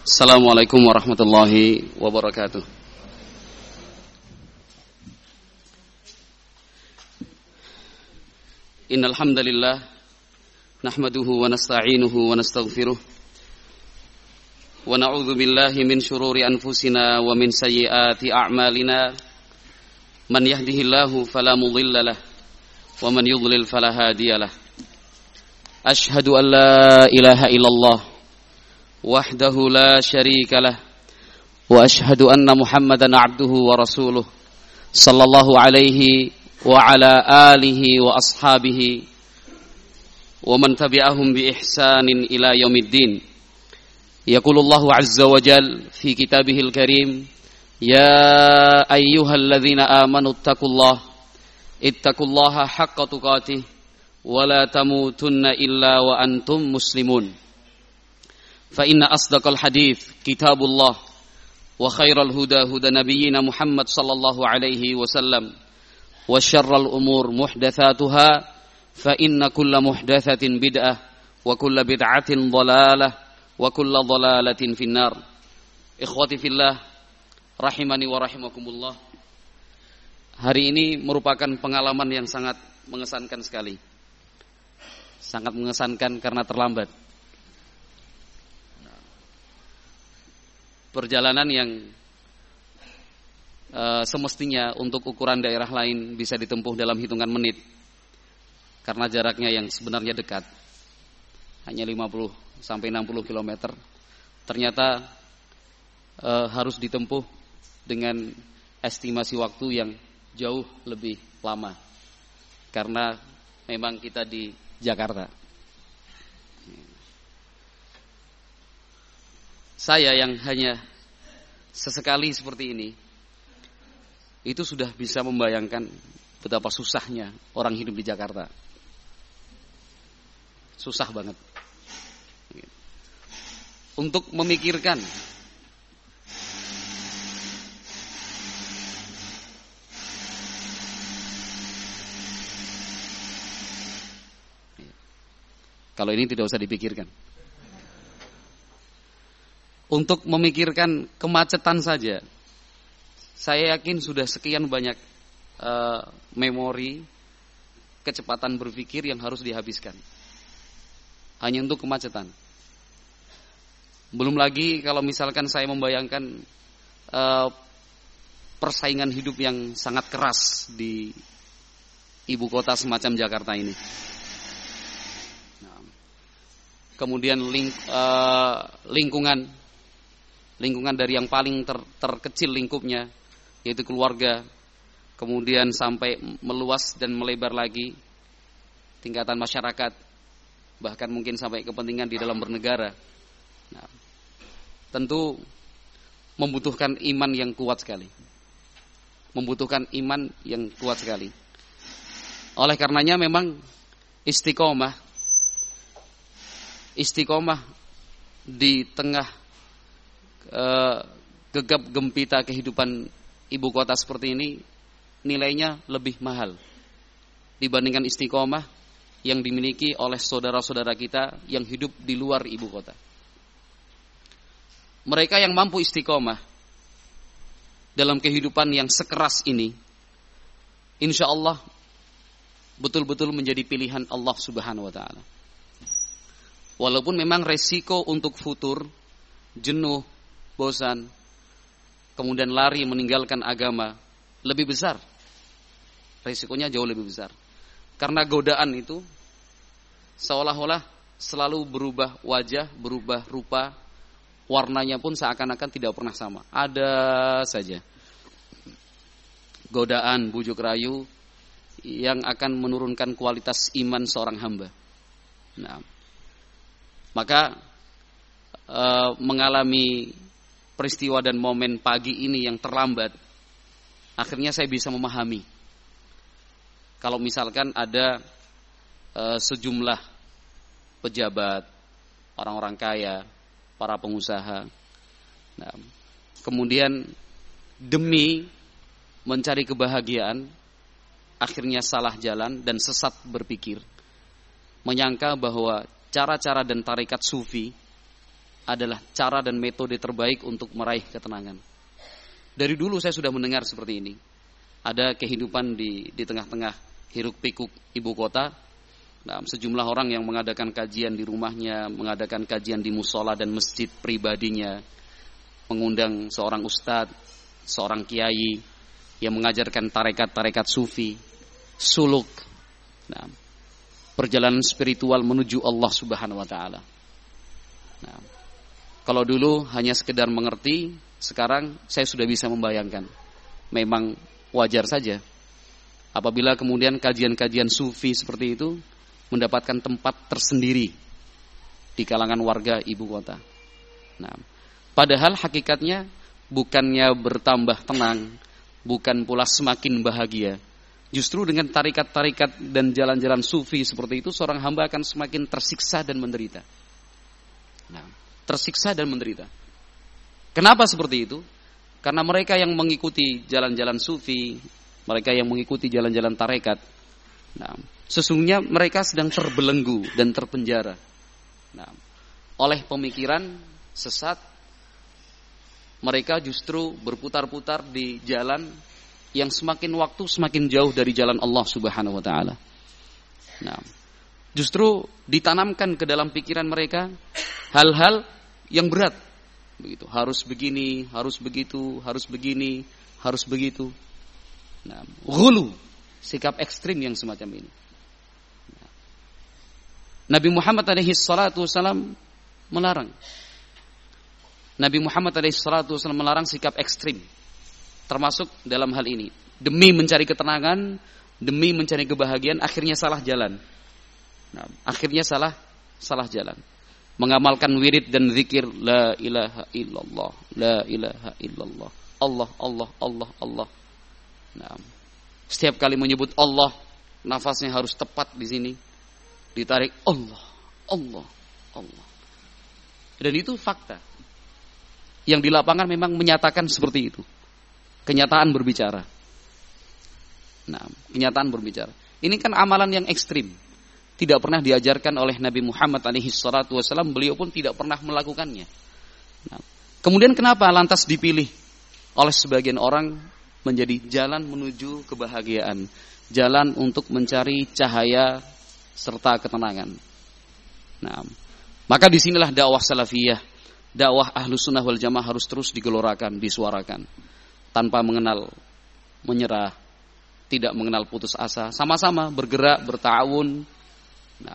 Assalamualaikum warahmatullahi wabarakatuh. Innal hamdalillah nahmaduhu wa nasta'inuhu wa nastaghfiruh wa na'udzu billahi min shururi anfusina wa min sayyiati a'malina. Man yahdihillahu fala mudilla lahu wa man yudlil fala hadiya lahu. Ashhadu an la ilaha illallah wahdahu la syarika lah wa ashhadu anna Muhammadan abduhu wa rasuluh sallallahu alaihi wa ala alihi wa ashabihi wa man tabi'ahum bi ihsanin ila yaumiddin. Yaqulullahu azza wa jal fi kitabihil karim, ya ayyuhalladzina amanu ittaqullaha haqqa tuqatih wa la tamutunna illa wa antum muslimun. فإن أصدق الحديث كتاب الله وخير الهدى هدى نبينا محمد صلى الله عليه وسلم وشر الأمور محدثاتها فإن كل محدثة بدعة وكل بدعة ضلالة وكل ضلالة في النار. Ikhwati fillah rahimani wa rahimakumullah. Hari ini merupakan pengalaman yang sangat mengesankan sekali. Sangat mengesankan karena terlambat. Perjalanan yang semestinya untuk ukuran daerah lain bisa ditempuh dalam hitungan menit, karena jaraknya yang sebenarnya dekat, hanya 50 sampai 60 km, ternyata harus ditempuh dengan estimasi waktu yang jauh lebih lama, karena memang kita di Jakarta. Saya yang hanya sesekali seperti ini, itu sudah bisa membayangkan betapa susahnya orang hidup di Jakarta. Susah banget. Untuk memikirkan kalau ini tidak usah dipikirkan. Untuk memikirkan kemacetan saja, saya yakin sudah sekian banyak memori, kecepatan berpikir yang harus dihabiskan hanya untuk kemacetan. Belum lagi kalau misalkan saya membayangkan persaingan hidup yang sangat keras di ibu kota semacam Jakarta ini. Kemudian lingkungan dari yang paling terkecil lingkupnya, yaitu keluarga, kemudian sampai meluas dan melebar lagi tingkatan masyarakat, bahkan mungkin sampai kepentingan di dalam bernegara. Nah, tentu membutuhkan iman yang kuat sekali. Oleh karenanya memang istiqomah di tengah gegap gempita kehidupan ibu kota seperti ini nilainya lebih mahal dibandingkan istiqomah yang dimiliki oleh saudara-saudara kita yang hidup di luar ibu kota. Mereka yang mampu istiqomah dalam kehidupan yang sekeras ini, insya Allah betul-betul menjadi pilihan Allah Subhanahu wa ta'ala. Walaupun memang resiko untuk futur, jenuh, bosan, kemudian lari meninggalkan agama lebih besar. Risikonya jauh lebih besar. Karena godaan itu seolah-olah selalu berubah wajah, berubah rupa, warnanya pun seakan-akan tidak pernah sama. Ada saja godaan, bujuk rayu yang akan menurunkan kualitas iman seorang hamba. Nah, maka mengalami peristiwa dan momen pagi ini yang terlambat, akhirnya saya bisa memahami kalau misalkan ada sejumlah pejabat, orang-orang kaya, para pengusaha, nah, kemudian demi mencari kebahagiaan akhirnya salah jalan dan sesat berpikir, menyangka bahwa cara-cara dan tarikat sufi adalah cara dan metode terbaik untuk meraih ketenangan. Dari dulu saya sudah mendengar seperti ini. Ada kehidupan di tengah-tengah hiruk pikuk ibu kota. Nah, sejumlah orang yang mengadakan kajian di rumahnya, mengadakan kajian di musola dan masjid pribadinya, mengundang seorang ustadz, seorang kiai yang mengajarkan tarekat-tarekat sufi, suluk, nah, perjalanan spiritual menuju Allah Subhanahu wa taala. Nah, kalau dulu hanya sekedar mengerti, sekarang saya sudah bisa membayangkan. Memang wajar saja apabila kemudian kajian-kajian sufi seperti itu mendapatkan tempat tersendiri di kalangan warga ibu kota. Nah, padahal hakikatnya bukannya bertambah tenang, bukan pula semakin bahagia. Justru dengan tarikat-tarikat dan jalan-jalan sufi seperti itu, seorang hamba akan semakin tersiksa dan menderita. Nah, tersiksa dan menderita. Kenapa seperti itu? Karena mereka yang mengikuti jalan-jalan sufi, mereka yang mengikuti jalan-jalan tarekat, nah, sesungguhnya mereka sedang terbelenggu dan terpenjara, nah, oleh pemikiran sesat. Mereka justru berputar-putar di jalan yang semakin waktu semakin jauh dari jalan Allah Subhanahu wa taala. Nah, justru ditanamkan ke dalam pikiran mereka hal-hal yang berat. Begitu, harus begini, harus begitu, harus begini, harus begitu. Nah, ghulu, sikap ekstrim yang semacam ini. Nah, Nabi Muhammad alaihi salatu wasallam melarang. Nabi Muhammad alaihi salatu wasallam melarang sikap ekstrim, termasuk dalam hal ini. Demi mencari ketenangan, demi mencari kebahagiaan, akhirnya salah jalan. Nah, akhirnya salah jalan. Mengamalkan wirid dan zikir la ilaha illallah, la ilaha illallah, Allah, Allah, Allah, Allah. Nah, setiap kali menyebut Allah, nafasnya harus tepat di sini. Ditarik Allah, Allah, Allah. Dan itu fakta. Yang di lapangan memang menyatakan seperti itu. Kenyataan berbicara. Nah, kenyataan berbicara. Ini kan amalan yang ekstrim. Tidak pernah diajarkan oleh Nabi Muhammad SAW. Beliau pun tidak pernah melakukannya. Nah, kemudian kenapa lantas dipilih oleh sebagian orang menjadi jalan menuju kebahagiaan, jalan untuk mencari cahaya serta ketenangan? Nah, maka disinilah dakwah salafiyah, dakwah ahlus sunnah wal jamaah harus terus digelorakan, disuarakan, tanpa mengenal menyerah, tidak mengenal putus asa, sama-sama bergerak, berta'awun. Nah,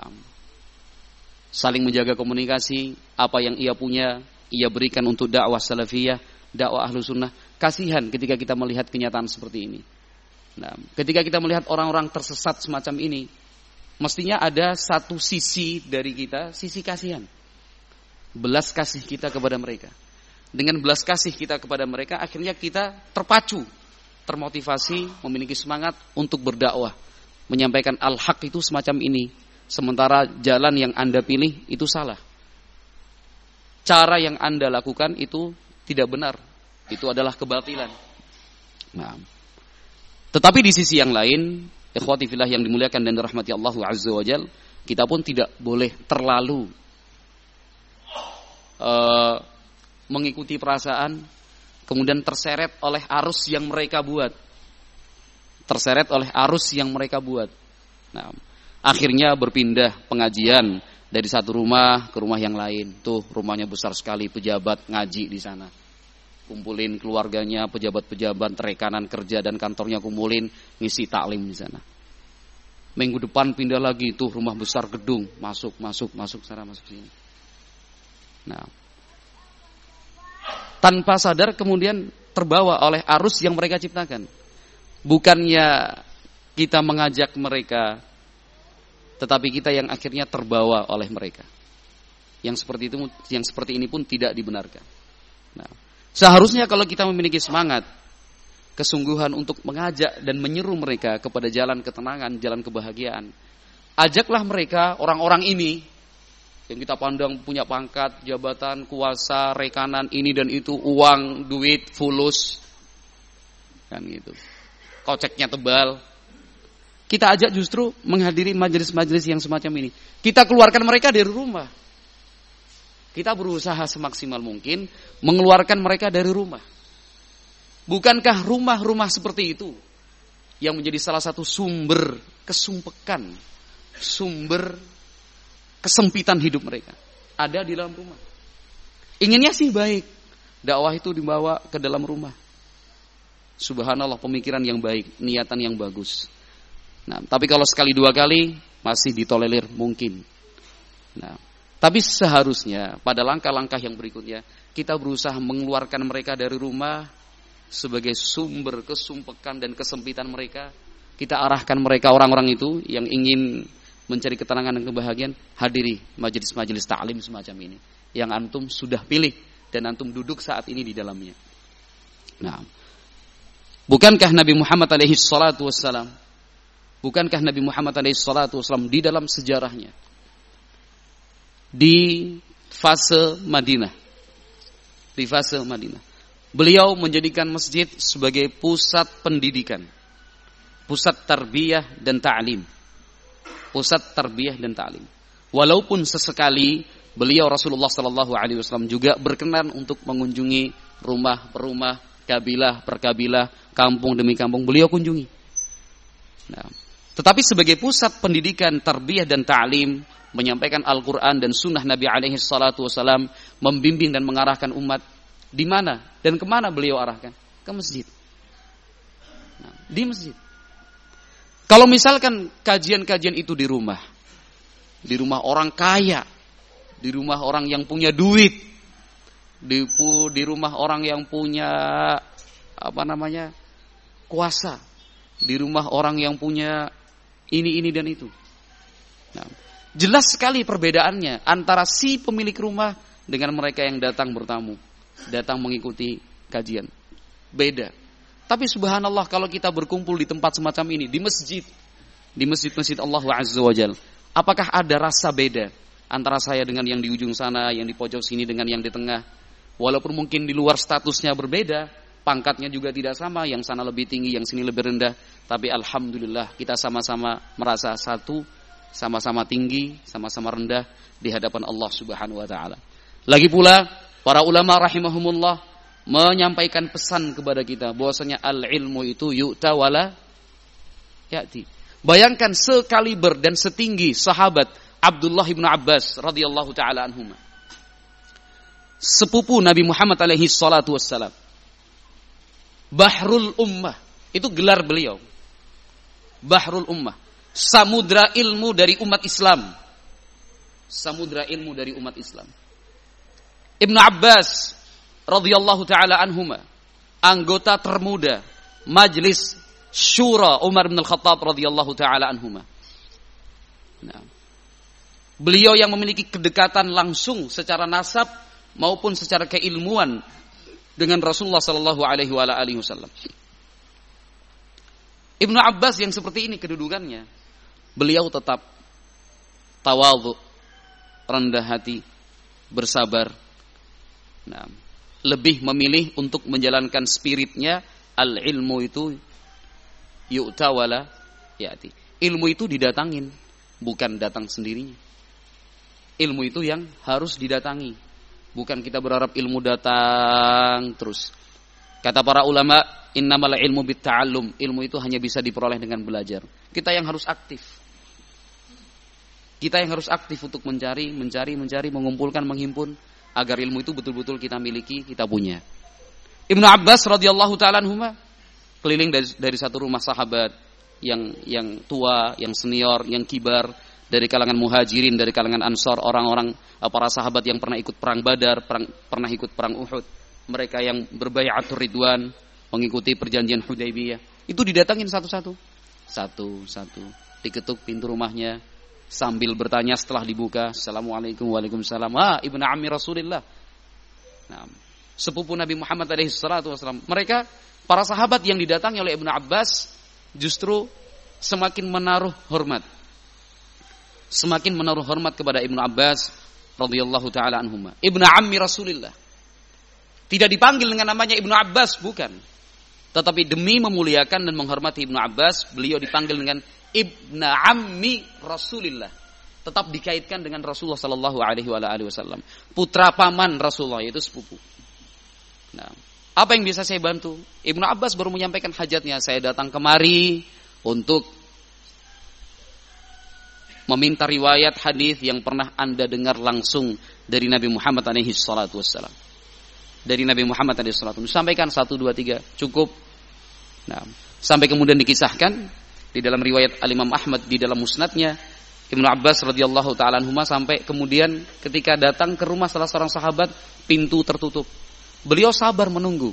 saling menjaga komunikasi, apa yang ia punya, ia berikan untuk dakwah salafiyah, dakwah ahlus sunnah. Kasihan ketika kita melihat kenyataan seperti ini. Nah, ketika kita melihat orang-orang tersesat semacam ini, mestinya ada satu sisi dari kita, sisi kasihan. Belas kasih kita kepada mereka. Dengan belas kasih kita kepada mereka, akhirnya kita terpacu, termotivasi, memiliki semangat untuk berdakwah, menyampaikan al-haq itu semacam ini. Sementara jalan yang Anda pilih itu salah. Cara yang Anda lakukan itu tidak benar. Itu adalah kebatilan. Nah, tetapi di sisi yang lain, ikhwati fillah yang dimuliakan dan dirahmati Allah Azza wa Jalla, kita pun tidak boleh terlalu mengikuti perasaan, kemudian terseret oleh arus yang mereka buat. Terseret oleh arus yang mereka buat. Nah, akhirnya berpindah pengajian dari satu rumah ke rumah yang lain. Tuh, rumahnya besar sekali, pejabat ngaji di sana. Kumpulin keluarganya, pejabat-pejabat, rekanan kerja dan kantornya kumpulin, ngisi taklim di sana. Minggu depan pindah lagi, tuh rumah besar gedung, masuk sana, masuk sini. Nah, tanpa sadar kemudian terbawa oleh arus yang mereka ciptakan. Bukannya kita mengajak mereka, tetapi kita yang akhirnya terbawa oleh mereka. Yang seperti ini pun tidak dibenarkan. Nah, seharusnya kalau kita memiliki semangat, kesungguhan untuk mengajak dan menyeru mereka kepada jalan ketenangan, jalan kebahagiaan, ajaklah mereka, orang-orang ini yang kita pandang punya pangkat, jabatan, kuasa, rekanan, ini dan itu, uang, duit, fulus, kan gitu. Koceknya tebal. Kita ajak justru menghadiri majelis-majelis yang semacam ini. Kita keluarkan mereka dari rumah. kita berusaha semaksimal mungkin mengeluarkan mereka dari rumah. Bukankah rumah-rumah seperti itu yang menjadi salah satu sumber kesumpekan, sumber kesempitan hidup mereka? Ada di dalam rumah. Inginnya sih baik, dakwah itu dibawa ke dalam rumah. Subhanallah, pemikiran yang baik, niatan yang bagus. Nah, tapi kalau sekali dua kali masih ditolerir mungkin. Nah, tapi seharusnya pada langkah-langkah yang berikutnya kita berusaha mengeluarkan mereka dari rumah sebagai sumber kesumpekan dan kesempitan mereka. Kita arahkan mereka, orang-orang itu yang ingin mencari ketenangan dan kebahagiaan, hadiri majelis-majelis ta'lim semacam ini yang antum sudah pilih dan antum duduk saat ini di dalamnya. Nah, bukankah Nabi Muhammad alaihi salatu wassalam di dalam sejarahnya di fase Madinah, beliau menjadikan masjid sebagai pusat pendidikan, pusat tarbiyah dan ta'lim. Walaupun sesekali beliau Rasulullah sallallahu alaihi wasallam juga berkenan untuk mengunjungi rumah per rumah, kabilah per kabilah, kampung demi kampung beliau kunjungi. Nah, tetapi sebagai pusat pendidikan, tarbiyah dan ta'lim, menyampaikan Al-Quran dan sunnah Nabi alaihi salatu wasallam, membimbing dan mengarahkan umat, di mana dan kemana beliau arahkan? Ke masjid. Nah, di masjid. Kalau misalkan kajian-kajian itu di rumah orang kaya, di rumah orang yang punya duit, di rumah orang yang punya kuasa, di rumah orang yang punya ini dan itu. Nah, jelas sekali perbedaannya antara si pemilik rumah dengan mereka yang datang bertamu, datang mengikuti kajian. Beda. Tapi subhanallah, kalau kita berkumpul di tempat semacam ini, di masjid-masjid Allah Azza wa Jalla, apakah ada rasa beda antara saya dengan yang di ujung sana, yang di pojok sini dengan yang di tengah? Walaupun mungkin di luar statusnya berbeda, pangkatnya juga tidak sama, yang sana lebih tinggi, yang sini lebih rendah, tapi alhamdulillah kita sama-sama merasa satu, sama-sama tinggi, sama-sama rendah di hadapan Allah Subhanahu wa taala. Lagi pula para ulama rahimahumullah menyampaikan pesan kepada kita bahwasanya al-ilmu itu yu'ta wala ya'ti. Bayangkan sekaliber dan setinggi sahabat Abdullah bin Abbas radhiyallahu taala anhuma, sepupu Nabi Muhammad alaihi salatu wassalam, Bahrul Ummah, itu gelar beliau. Bahrul Ummah, samudra ilmu dari umat Islam. Samudra ilmu dari umat Islam. Ibnu Abbas radhiyallahu taala anhuma, anggota termuda Majelis Syura Umar bin Al-Khattab radhiyallahu taala anhuma. Nah, beliau yang memiliki kedekatan langsung secara nasab maupun secara keilmuan dengan Rasulullah sallallahu alaihi wasallam. Ibnu Abbas yang seperti ini kedudukannya, beliau tetap tawadhu, rendah hati, bersabar. Nah, lebih memilih untuk menjalankan spiritnya, al-ilmu itu yu'ta wala ya'ti. Ilmu itu didatangin, bukan datang sendirinya. Ilmu itu yang harus didatangi, bukan kita berharap ilmu datang terus. Kata para ulama, innamal ilmu bitta'allum, ilmu itu hanya bisa diperoleh dengan belajar. Kita yang harus aktif. Kita yang harus aktif untuk mencari, mengumpulkan, menghimpun, agar ilmu itu betul-betul kita miliki, kita punya. Ibnu Abbas radhiyallahu taala anhuma keliling dari satu rumah sahabat yang tua, yang senior, yang kibar, dari kalangan muhajirin, dari kalangan ansor, orang-orang para sahabat yang pernah ikut perang Badar, pernah ikut perang Uhud, mereka yang berbai'atur ridwan, mengikuti perjanjian Hudaybiyah. Itu didatangin satu-satu, diketuk pintu rumahnya, sambil bertanya setelah dibuka, Assalamualaikum, waalaikumsalam. Ibnu ammi Rasulillah. Nah, sepupu Nabi Muhammad alaihi salatu wasallam. Mereka, para sahabat yang didatangi oleh Ibnu Abbas, justru semakin menaruh hormat. Semakin menaruh hormat kepada Ibnu Abbas radhiyallahu taala anhuma. Ibnu ammi Rasulillah. Tidak dipanggil dengan namanya Ibnu Abbas, bukan. Tetapi demi memuliakan dan menghormati Ibnu Abbas, beliau dipanggil dengan Ibnu ammi Rasulillah. tetap dikaitkan dengan Rasulullah sallallahu alaihi wasallam. Putra paman Rasulullah, yaitu sepupu. Nah, apa yang bisa saya bantu? Ibnu Abbas baru menyampaikan hajatnya, saya datang kemari untuk meminta riwayat hadis yang pernah Anda dengar langsung dari Nabi Muhammad alaihi salatu wassalam. Dari Nabi Muhammad alaihi salatu wassalam. Sampaikan 1, 2, 3, cukup. Nah, sampai kemudian dikisahkan di dalam riwayat Al-Imam Ahmad di dalam musnadnya, Ibnu Abbas radhiyallahu taala anhuma sampai kemudian ketika datang ke rumah salah seorang sahabat, pintu tertutup. Beliau sabar menunggu,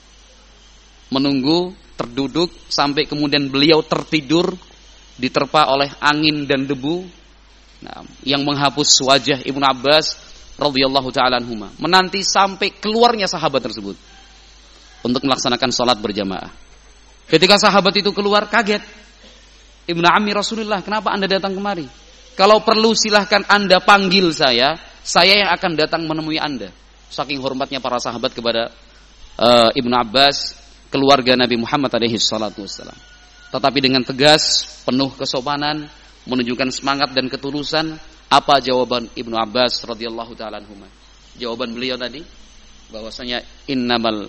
terduduk sampai kemudian beliau tertidur diterpa oleh angin dan debu, nah, yang menghapus wajah Ibnu Abbas radhiyallahu taala anhuma. Menanti sampai keluarnya sahabat tersebut untuk melaksanakan salat berjamaah. Ketika sahabat itu keluar, kaget. Ibnu Ammi Rasulullah, kenapa Anda datang kemari? Kalau perlu silahkan Anda panggil saya yang akan datang menemui Anda. Saking hormatnya para sahabat kepada Ibnu Abbas, keluarga Nabi Muhammad alaihi salatu wassalam. Tetapi dengan tegas, penuh kesopanan, menunjukkan semangat dan ketulusan, apa jawaban Ibnu Abbas radhiyallahu taala anhuma? Jawaban beliau tadi bahwasanya innamal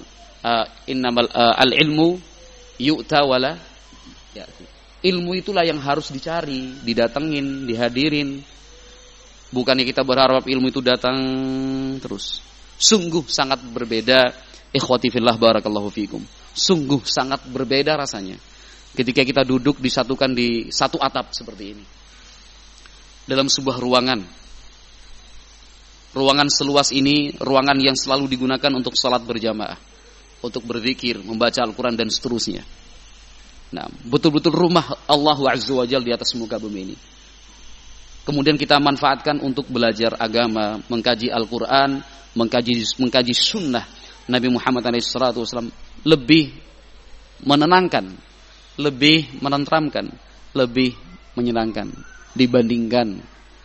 al-ilmu yu'ta wala ya'ti. Ilmu itulah yang harus dicari, didatengin, dihadirin. Bukannya kita berharap ilmu itu datang terus. Sungguh sangat berbeda, ikhwati fillah barakallahu fikum. Sungguh sangat berbeda rasanya ketika kita duduk disatukan di satu atap seperti ini. Dalam sebuah ruangan. Ruangan seluas ini, ruangan yang selalu digunakan untuk salat berjamaah, untuk berzikir, membaca Al-Quran dan seterusnya. Nah, betul-betul rumah Allah Azza wa Jalla di atas muka bumi ini. Kemudian kita manfaatkan untuk belajar agama, mengkaji Al-Quran, mengkaji sunnah Nabi Muhammad SAW, lebih menenangkan, lebih menenteramkan, lebih menyenangkan dibandingkan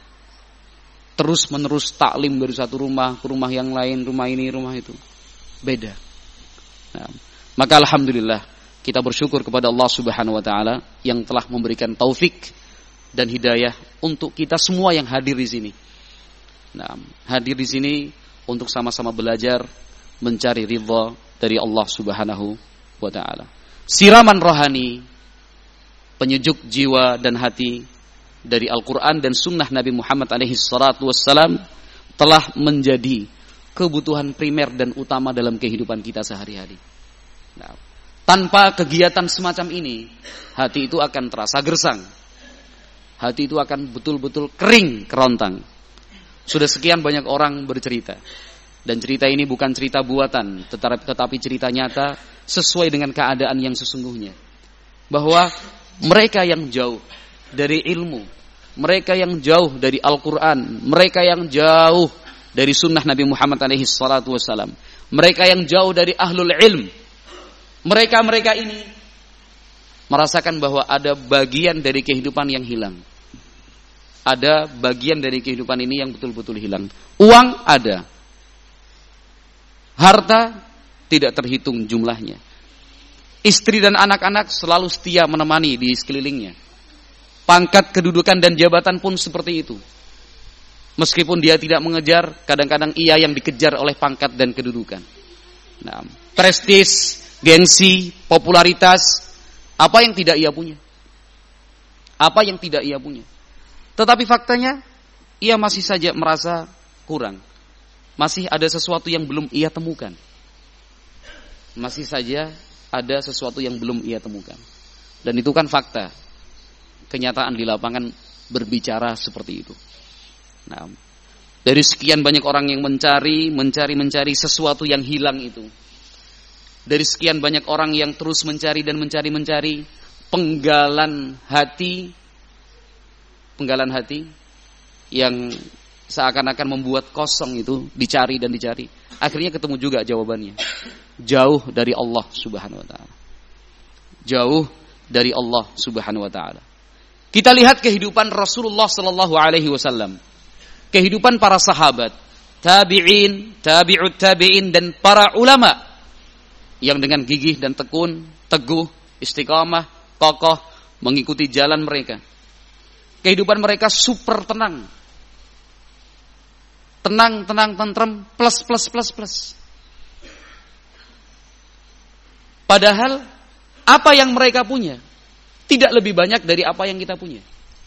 terus-menerus taklim dari satu rumah ke rumah yang lain, rumah ini, rumah itu. Beda. Nah, maka alhamdulillah kita bersyukur kepada Allah Subhanahu wa taala yang telah memberikan taufik dan hidayah untuk kita semua yang hadir di sini. Nah, hadir di sini untuk sama-sama belajar mencari ridha dari Allah Subhanahu wa taala. Siraman rohani, penyejuk jiwa dan hati dari Al-Qur'an dan sunnah Nabi Muhammad alaihi salatu wassalam telah menjadi kebutuhan primer dan utama dalam kehidupan kita sehari-hari. Nah, tanpa kegiatan semacam ini, hati itu akan terasa gersang. Hati itu akan betul-betul kering, kerontang. Sudah sekian banyak orang bercerita. Dan cerita ini bukan cerita buatan, tetapi cerita nyata sesuai dengan keadaan yang sesungguhnya. Bahwa mereka yang jauh dari ilmu, mereka yang jauh dari Al-Quran, mereka yang jauh dari sunnah Nabi Muhammad SAW, mereka yang jauh dari ahlul ilm, mereka ini merasakan bahwa ada bagian dari kehidupan yang hilang. Ada bagian dari kehidupan ini yang betul-betul hilang. Uang ada. Harta tidak terhitung jumlahnya. Istri dan anak-anak selalu setia menemani di sekelilingnya. Pangkat, kedudukan dan jabatan pun seperti itu. Meskipun dia tidak mengejar, kadang-kadang ia yang dikejar oleh pangkat dan kedudukan. Nah, prestis, gengsi, popularitas, apa yang tidak ia punya? Apa yang tidak ia punya? Tetapi faktanya, ia masih saja merasa kurang. Masih ada sesuatu yang belum ia temukan. Masih saja ada sesuatu yang belum ia temukan. Dan itu kan fakta. Kenyataan di lapangan berbicara seperti itu. Nah, dari sekian banyak orang yang mencari sesuatu yang hilang itu. Dari sekian banyak orang yang terus mencari dan mencari penggalan hati yang seakan-akan membuat kosong itu, dicari. Akhirnya ketemu juga jawabannya. Jauh dari Allah Subhanahu wa taala. Jauh dari Allah Subhanahu wa taala. Kita lihat kehidupan Rasulullah sallallahu alaihi wasallam. Kehidupan para sahabat, tabi'in, tabi'ut tabi'in dan para ulama yang dengan gigih dan tekun, teguh, istiqamah, kokoh mengikuti jalan mereka. Kehidupan mereka super tenang. Tenang, tentrem, plus. Padahal apa yang mereka punya tidak lebih banyak dari apa yang kita punya.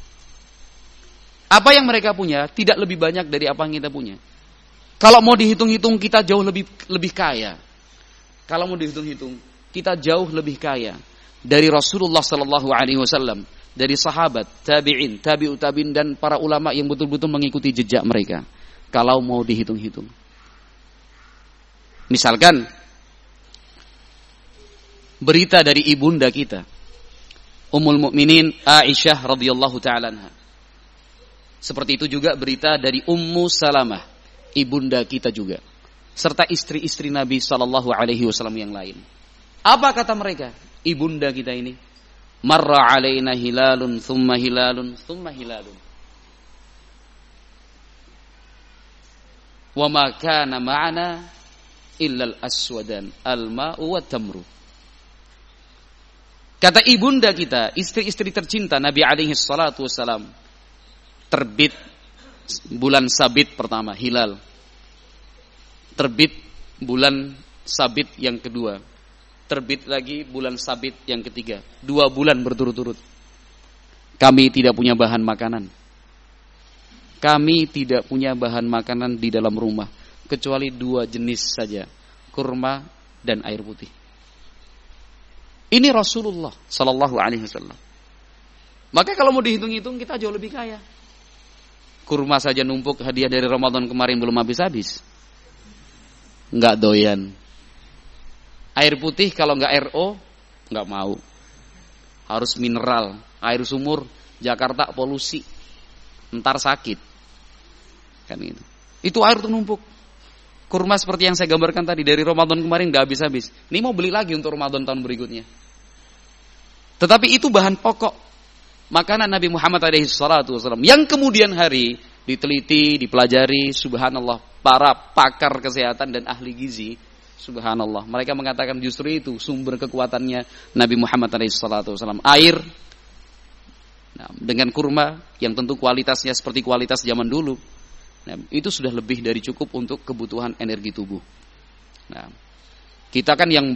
Apa yang mereka punya tidak lebih banyak dari apa yang kita punya. Kalau mau dihitung-hitung kita jauh lebih kaya. Kalau mau dihitung-hitung kita jauh lebih kaya dari Rasulullah sallallahu alaihi wasallam, dari sahabat, tabi'in, tabi'ut tabi'in dan para ulama yang betul-betul mengikuti jejak mereka. Kalau mau dihitung-hitung. Misalkan berita dari ibunda kita, Ummul Mukminin Aisyah radhiyallahu taala anha. Seperti itu juga berita dari Ummu Salamah, ibunda kita juga, serta istri-istri Nabi sallallahu alaihi wasallam yang lain. Apa kata mereka? Ibunda kita ini, marra alaina hilalun thumma hilalun thumma hilalun. Wa ma kana ma'ana illa al-aswadan al-ma'u wa tamru. Kata ibunda kita, istri-istri tercinta Nabi alaihi salatu wassalam, terbit bulan Sabit pertama, hilal. Terbit bulan Sabit yang kedua. Terbit lagi bulan Sabit yang ketiga. 2 bulan berturut-turut. Kami tidak punya bahan makanan. Kami tidak punya bahan makanan di dalam rumah kecuali 2 jenis saja, kurma dan air putih. Ini Rasulullah sallallahu alaihi wasallam. Maka kalau mau dihitung-hitung kita jauh lebih kaya. Kurma saja numpuk hadiah dari Ramadan kemarin belum habis-habis. Enggak doyan. Air putih kalau enggak RO enggak mau. Harus mineral, air sumur, Jakarta polusi. Entar sakit. Kan gitu. Itu air tuh numpuk. Kurma seperti yang saya gambarkan tadi dari Ramadan kemarin enggak habis-habis. Ini mau beli lagi untuk Ramadan tahun berikutnya. Tetapi itu bahan pokok makanan Nabi Muhammad SAW yang kemudian hari diteliti, dipelajari, subhanallah, para pakar kesehatan dan ahli gizi, subhanallah, mereka mengatakan justru itu sumber kekuatannya Nabi Muhammad SAW. Air dengan kurma yang tentu kualitasnya seperti kualitas zaman dulu, itu sudah lebih dari cukup untuk kebutuhan energi tubuh. Kita kan yang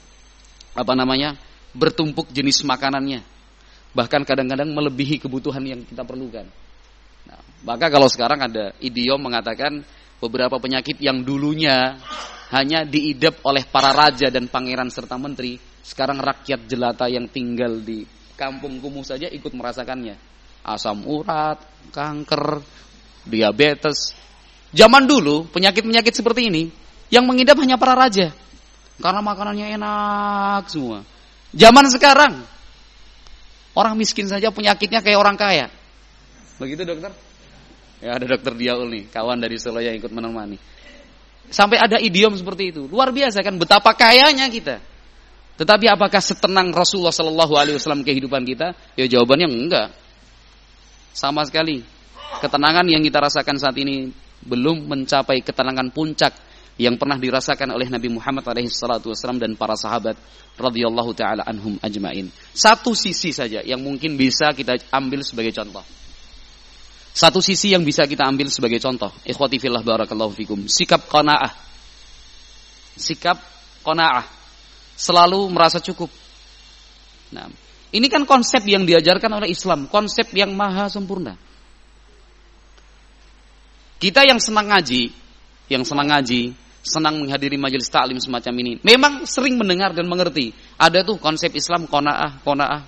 bertumpuk jenis makanannya, bahkan kadang-kadang melebihi kebutuhan yang kita perlukan. Maka kalau sekarang ada idiom mengatakan beberapa penyakit yang dulunya hanya diidap oleh para raja dan pangeran serta menteri, sekarang rakyat jelata yang tinggal di kampung kumuh saja ikut merasakannya. Asam urat, kanker, diabetes. Zaman dulu penyakit-penyakit seperti ini yang mengidap hanya para raja karena makanannya enak semua. Zaman sekarang orang miskin saja penyakitnya kayak orang kaya. Begitu dokter? Ya ada dokter Diaul nih, kawan dari Solo yang ikut menemani. Sampai ada idiom seperti itu. Luar biasa kan betapa kayanya kita. Tetapi apakah setenang Rasulullah sallallahu alaihi wasallam kehidupan kita? Ya jawabannya enggak. Sama sekali. Ketenangan yang kita rasakan saat ini belum mencapai ketenangan puncak yang pernah dirasakan oleh Nabi Muhammad alaihi salatu wasallam dan para sahabat radhiyallahu taala anhum ajmain. Satu sisi saja yang mungkin bisa kita ambil sebagai contoh. Satu sisi yang bisa kita ambil sebagai contoh. Ikhwati fillah barakallahu fikum. Sikap qanaah. Sikap qanaah. Selalu merasa cukup. Nah, ini kan konsep yang diajarkan oleh Islam, konsep yang maha sempurna. Kita yang senang ngaji, senang menghadiri majelis taklim semacam ini, memang sering mendengar dan mengerti. Ada tuh konsep Islam qanaah.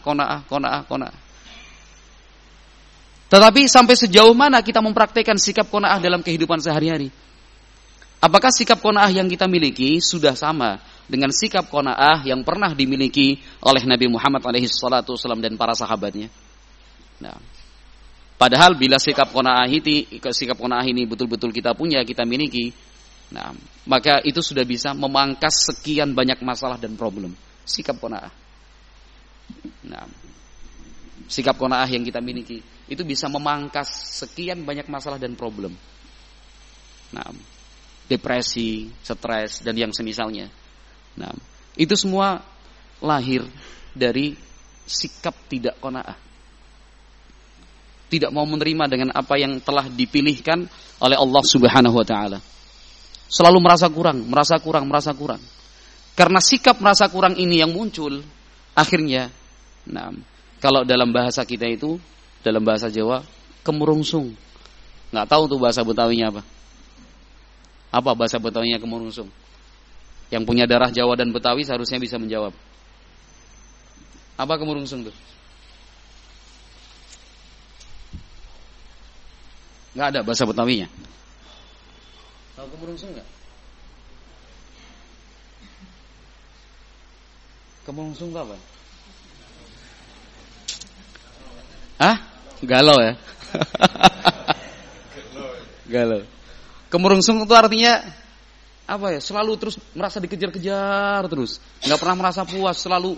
Tetapi sampai sejauh mana kita mempraktikkan sikap qanaah dalam kehidupan sehari-hari? Apakah sikap qanaah yang kita miliki sudah sama dengan sikap qanaah yang pernah dimiliki oleh Nabi Muhammad SAW dan para sahabatnya? Nah, padahal bila sikap qanaah ini betul-betul kita punya, kita miliki, nah, maka itu sudah bisa memangkas sekian banyak masalah dan problem. Sikap qanaah. Nah, sikap qanaah yang kita miliki itu bisa memangkas sekian banyak masalah dan problem. Nah, depresi, stres dan yang semisalnya. Nah, itu semua lahir dari sikap tidak qanaah. tidak mau menerima dengan apa yang telah dipilihkan oleh Allah Subhanahu wa taala. Selalu merasa kurang. Karena sikap merasa kurang ini yang muncul, akhirnya, kalau dalam bahasa kita itu, dalam bahasa Jawa, kemurungsung. Nggak tahu tuh bahasa Betawinya apa. Apa bahasa Betawinya kemurungsung? Yang punya darah Jawa dan Betawi seharusnya bisa menjawab. Apa kemurungsung tuh? Nggak ada bahasa Betawinya. Tahu kemurungsung nggak? Kemurungsung apa? Galau ya? Galau. Kemurungsung itu artinya apa ya? Selalu terus merasa dikejar-kejar terus, nggak pernah merasa puas, selalu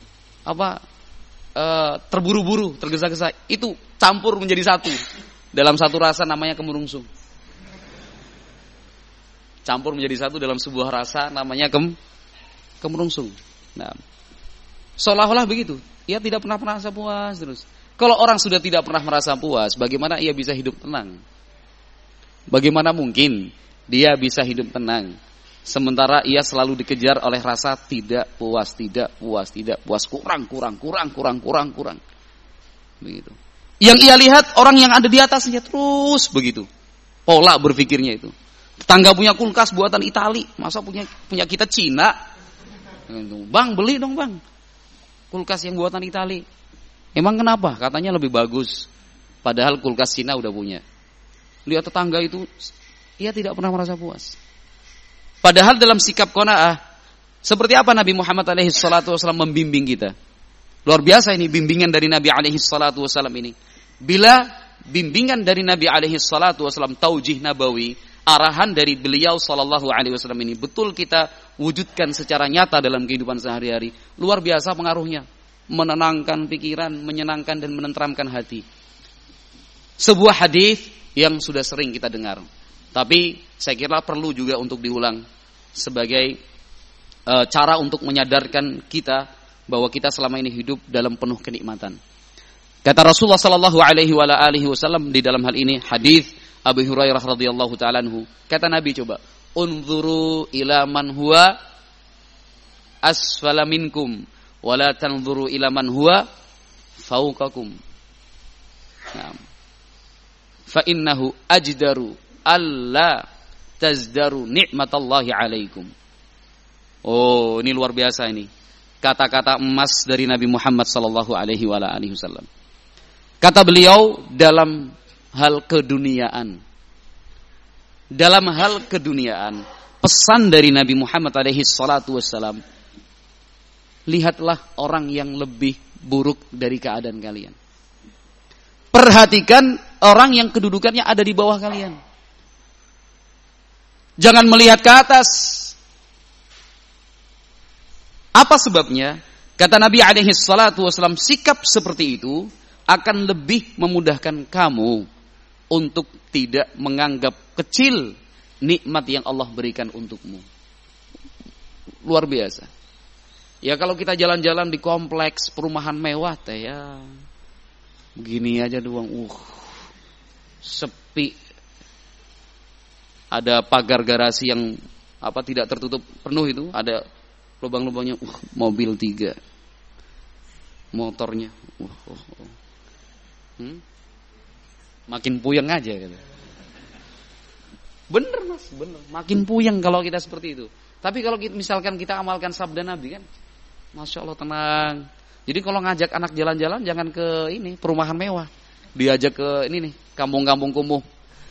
terburu-buru, tergesa-gesa. Itu campur menjadi satu dalam satu rasa, namanya kemurungsung. Campur menjadi satu dalam sebuah rasa, namanya kemurungsung. Nah, seolah-olah begitu. Ia tidak pernah merasa puas terus. Kalau orang sudah tidak pernah merasa puas, bagaimana ia bisa hidup tenang? Bagaimana mungkin dia bisa hidup tenang sementara ia selalu dikejar oleh rasa tidak puas, kurang. Begitu. Yang ia lihat orang yang ada di atasnya terus begitu. Pola berpikirnya itu. Tetangga punya kulkas buatan Itali, masa punya kita Cina? Bang, beli dong, Bang. Kulkas yang buatan Itali. Emang kenapa? Katanya lebih bagus. Padahal kulkas Cina udah punya. Lihat tetangga itu, ia tidak pernah merasa puas. Padahal dalam sikap qanaah, seperti apa Nabi Muhammad SAW membimbing kita. Luar biasa ini bimbingan dari Nabi SAW ini. Bila bimbingan dari Nabi SAW, taujih nabawi, arahan dari beliau SAW ini betul kita wujudkan secara nyata dalam kehidupan sehari-hari, luar biasa pengaruhnya. Menenangkan pikiran, menyenangkan dan menenteramkan hati. Sebuah hadis yang sudah sering kita dengar, tapi saya kira perlu juga untuk diulang sebagai cara untuk menyadarkan kita bahwa kita selama ini hidup dalam penuh kenikmatan. Kata Rasulullah sallallahu alaihi wasallam di dalam hal ini, hadis Abu Hurairah radhiyallahu taala anhu, kata Nabi, coba, unzuru ila man huwa asfala minkum wala tanzuru ila man huwa fawqakum. Fa innahu ajdaru alla tazdaru ni'matallahi alaikum. Oh, ini luar biasa ini. Kata-kata emas dari Nabi Muhammad sallallahu alaihi wasallam. Kata beliau, dalam hal keduniaan. Dalam hal keduniaan, pesan dari Nabi Muhammad alaihi salatu wassalam, lihatlah orang yang lebih buruk dari keadaan kalian. Perhatikan orang yang kedudukannya ada di bawah kalian. Jangan melihat ke atas. Apa sebabnya? Kata Nabi alaihi salatu wasallam, sikap seperti itu akan lebih memudahkan kamu untuk tidak menganggap kecil nikmat yang Allah berikan untukmu. Luar biasa. Ya kalau kita jalan-jalan di kompleks perumahan mewah teh ya begini aja doang, sepi. Ada pagar garasi yang tidak tertutup penuh itu, ada lubang-lubangnya, mobil 3. Motornya. Makin puyeng aja gitu. Bener Mas, bener. Makin puyeng kalau kita seperti itu. Tapi kalau misalkan kita amalkan sabda Nabi kan, Masya Allah tenang. Jadi kalau ngajak anak jalan-jalan jangan ke ini perumahan mewah, diajak ke ini nih kampung-kampung kumuh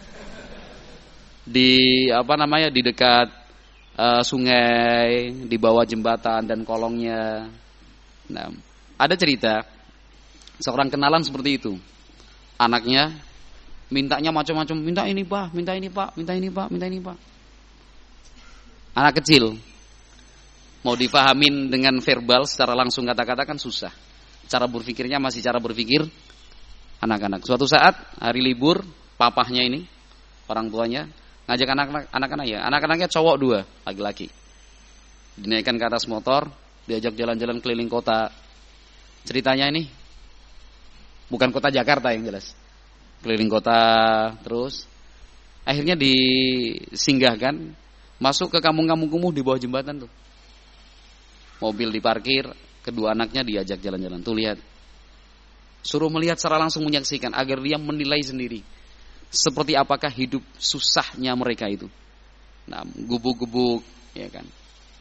di di dekat sungai, di bawah jembatan dan kolongnya. Nah, ada cerita seorang kenalan seperti itu, anaknya mintanya macam-macam, minta ini pak, minta ini pak, minta ini pak, minta ini pak. Anak kecil mau dipahamin dengan verbal secara langsung kata-kata kan susah. Cara berpikirnya masih cara berpikir anak-anak. Suatu saat hari libur, papahnya ini, orang tuanya ngajak anak-anaknya cowok 2, laki-laki. Dinaikkan ke atas motor, diajak jalan-jalan keliling kota. Ceritanya ini bukan kota Jakarta yang jelas. keliling kota, terus akhirnya disinggahkan, masuk ke kampung-kampung kumuh di bawah jembatan tuh. Mobil diparkir, kedua anaknya diajak jalan-jalan. Tuh lihat. Suruh melihat secara langsung, menyaksikan agar dia menilai sendiri seperti apakah hidup susahnya mereka itu. Nah, gubuk-gubuk, ya kan.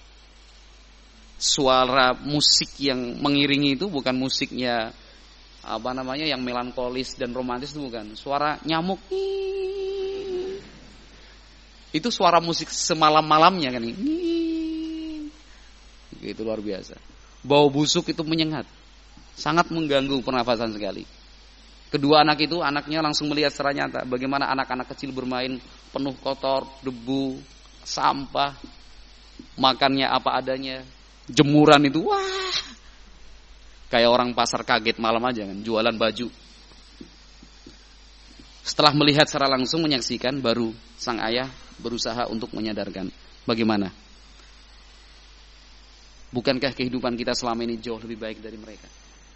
Suara musik yang mengiringi itu bukan musiknya yang melankolis dan romantis, itu bukan. Suara nyamuk. Itu suara musik semalam-malamnya kan. Itu luar biasa. Bau busuk itu menyengat. Sangat mengganggu pernafasan sekali. Kedua anak itu, anaknya langsung melihat secara nyata bagaimana anak-anak kecil bermain penuh kotor, debu, sampah, makannya apa adanya. Jemuran itu, wah, kayak orang pasar kaget malam aja kan, jualan baju. Setelah melihat secara langsung, menyaksikan, baru sang ayah berusaha untuk menyadarkan. Bagaimana? Bukankah kehidupan kita selama ini jauh lebih baik dari mereka?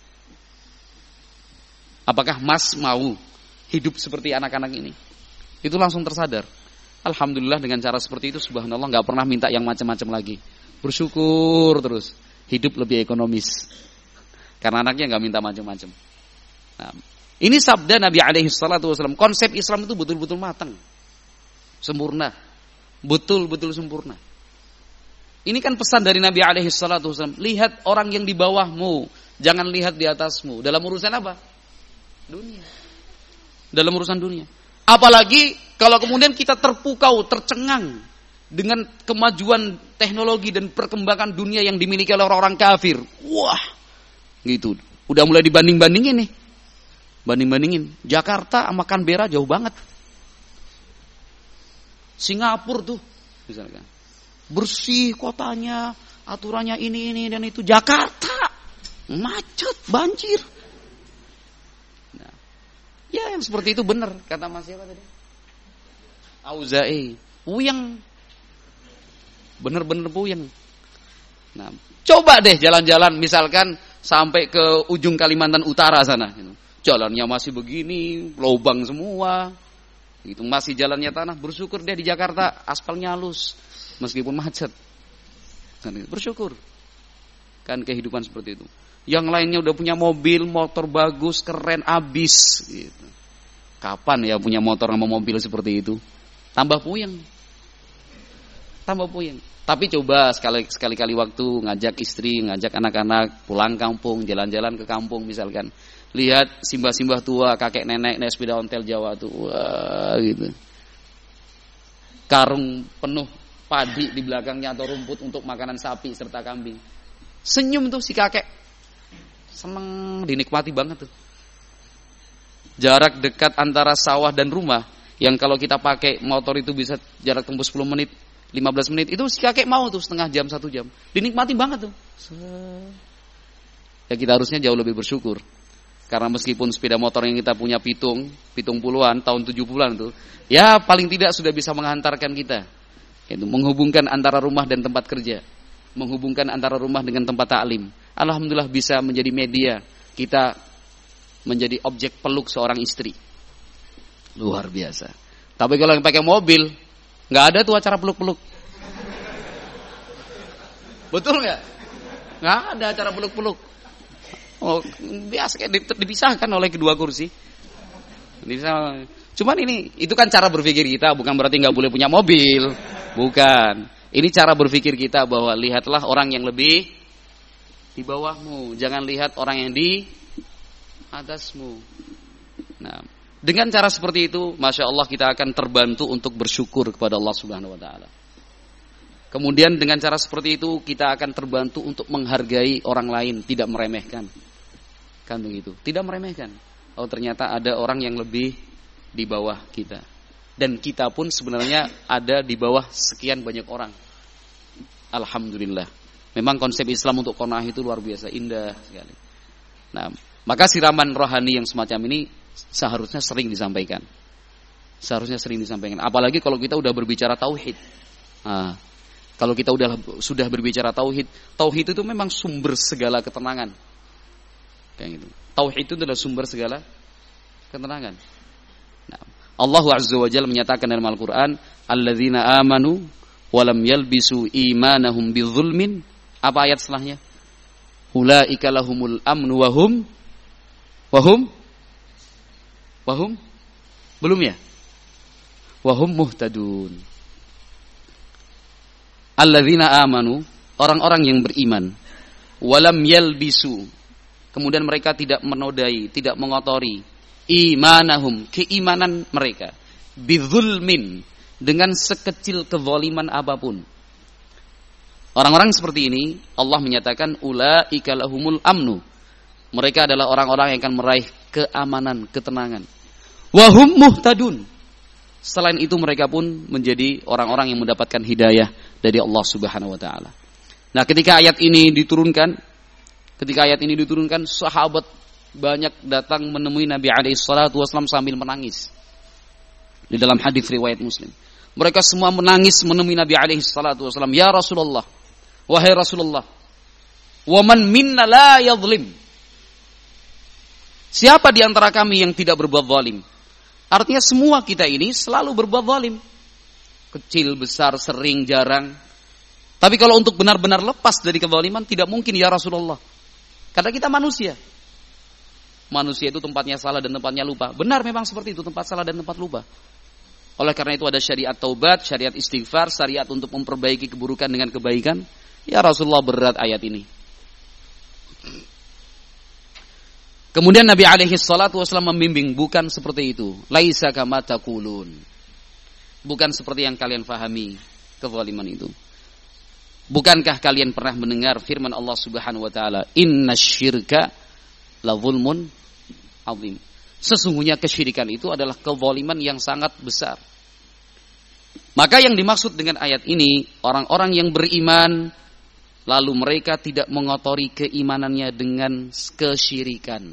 Apakah Mas mau hidup seperti anak-anak ini? Itu langsung tersadar. Alhamdulillah dengan cara seperti itu, subhanallah, gak pernah minta yang macam-macam lagi. Bersyukur terus, hidup lebih ekonomis. Karena anaknya gak minta macam-macam. Nah, ini sabda Nabi SAW. Konsep Islam itu betul-betul matang, sempurna, betul-betul sempurna. Ini kan pesan dari Nabi SAW. Lihat orang yang di bawahmu, jangan lihat di atasmu. Dalam urusan apa? Dunia. Dalam urusan dunia. Apalagi kalau kemudian kita terpukau, tercengang dengan kemajuan teknologi dan perkembangan dunia yang dimiliki oleh orang-orang kafir. Wah, gitu. Udah mulai dibanding-bandingin nih. Banding-bandingin. Jakarta sama Canberra jauh banget. Singapura tuh, misalkan. Bersih kotanya, aturannya ini dan itu. Jakarta macet, banjir. Nah, ya yang seperti itu benar kata Mas siapa tadi? Auza'i. Puyeng. Bener-bener puyeng. Nah, coba deh jalan-jalan misalkan sampai ke ujung Kalimantan Utara sana. Jalannya masih begini, lubang semua. Itu masih jalannya tanah. Bersyukur deh di Jakarta aspalnya halus, meskipun macet. Kan bersyukur. Kan kehidupan seperti itu. Yang lainnya udah punya mobil, motor bagus, keren abis. Gitu. Kapan ya punya motor sama mobil seperti itu? Tambah puyeng. Tambah puyeng. Tapi coba sekali-kali waktu ngajak istri, ngajak anak-anak pulang kampung, jalan-jalan ke kampung misalkan. Lihat simbah-simbah tua, kakek nenek naik sepeda ontel Jawa tuh. Wah, gitu. Karung penuh padi di belakangnya atau rumput untuk makanan sapi serta kambing. Senyum tuh si kakek. Seneng, dinikmati banget tuh. Jarak dekat antara sawah dan rumah yang kalau kita pakai motor itu bisa jarak tembus 10 menit. 15 menit itu si kakek mau tuh setengah jam 1 jam. Dinikmati banget tuh. Ya kita harusnya jauh lebih bersyukur. Karena meskipun sepeda motor yang kita punya pitung puluhan, tahun 70-an tuh, ya paling tidak sudah bisa menghantarkan kita. Itu menghubungkan antara rumah dan tempat kerja. Menghubungkan antara rumah dengan tempat taklim. Alhamdulillah bisa menjadi media kita menjadi objek peluk seorang istri. Luar biasa. Tapi kalau yang pakai mobil, nggak ada tuh acara peluk-peluk. Betul nggak? Nggak ada acara peluk-peluk. Oh, biasa kayak dipisahkan oleh kedua kursi. Cuman itu kan cara berpikir kita, bukan berarti nggak boleh punya mobil, bukan. Ini cara berpikir kita bahwa lihatlah orang yang lebih di bawahmu, jangan lihat orang yang di atasmu. Nah, dengan cara seperti itu, masya Allah kita akan terbantu untuk bersyukur kepada Allah Subhanahu Wa Taala. Kemudian dengan cara seperti itu kita akan terbantu untuk menghargai orang lain, tidak meremehkan. Kan begitu, tidak meremehkan. Oh ternyata ada orang yang lebih di bawah kita. Dan kita pun sebenarnya ada di bawah sekian banyak orang. Alhamdulillah. Memang konsep Islam untuk qanaah itu luar biasa indah sekali. Nah, maka siraman rohani yang semacam ini seharusnya sering disampaikan. Seharusnya sering disampaikan. Apalagi kalau kita udah berbicara tauhid. Nah, kalau kita sudah berbicara tauhid, tauhid itu memang sumber segala ketenangan. Kayak gitu. Tauhid itu adalah sumber segala ketenangan. Allah Azza wa Jalla menyatakan dalam Al-Qur'an, alladzina amanu wa lam yalbisu imanahum bidzulmin. Apa ayat setelahnya? Ulaika lahumul amnu wa hum belum ya? Wa hum muhtadun. Alladzina amanu, orang-orang yang beriman, walam yalbisu, kemudian mereka tidak menodai, tidak mengotori imanahum, keimanan mereka, bidzulmin, dengan sekecil kezaliman apapun. Orang-orang seperti ini Allah menyatakan ulaika lahumul amnu, mereka adalah orang-orang yang akan meraih keamanan, ketenangan. Wa hum muhtadun, selain itu mereka pun menjadi orang-orang yang mendapatkan hidayah dari Allah Subhanahu wa taala. Nah, ketika ayat ini diturunkan, sahabat banyak datang menemui Nabi alaihi salatu wasallam sambil menangis. Di dalam hadis riwayat Muslim, mereka semua menangis menemui Nabi alaihi salatu wasallam, "Ya Rasulullah, wahai Rasulullah, wa man minna la yadhlim?" Siapa di antara kami yang tidak berbuat zalim? Artinya semua kita ini selalu berbuat zalim. Kecil, besar, sering, jarang. Tapi kalau untuk benar-benar lepas dari kezaliman, tidak mungkin ya Rasulullah. Karena kita manusia. Manusia itu tempatnya salah dan tempatnya lupa. Benar memang seperti itu, tempat salah dan tempat lupa. Oleh karena itu ada syariat taubat, syariat istighfar, syariat untuk memperbaiki keburukan dengan kebaikan. Ya Rasulullah, berat ayat ini. Kemudian Nabi alaihi salatu wasallam membimbing, bukan seperti itu. Laisa kama taqulun. Bukan seperti yang kalian fahami kezaliman itu. Bukankah kalian pernah mendengar firman Allah Subhanahu wa taala, "Innasyirka la zulmun azim." Sesungguhnya kesyirikan itu adalah kezaliman yang sangat besar. Maka yang dimaksud dengan ayat ini, orang-orang yang beriman lalu mereka tidak mengotori keimanannya dengan kesyirikan.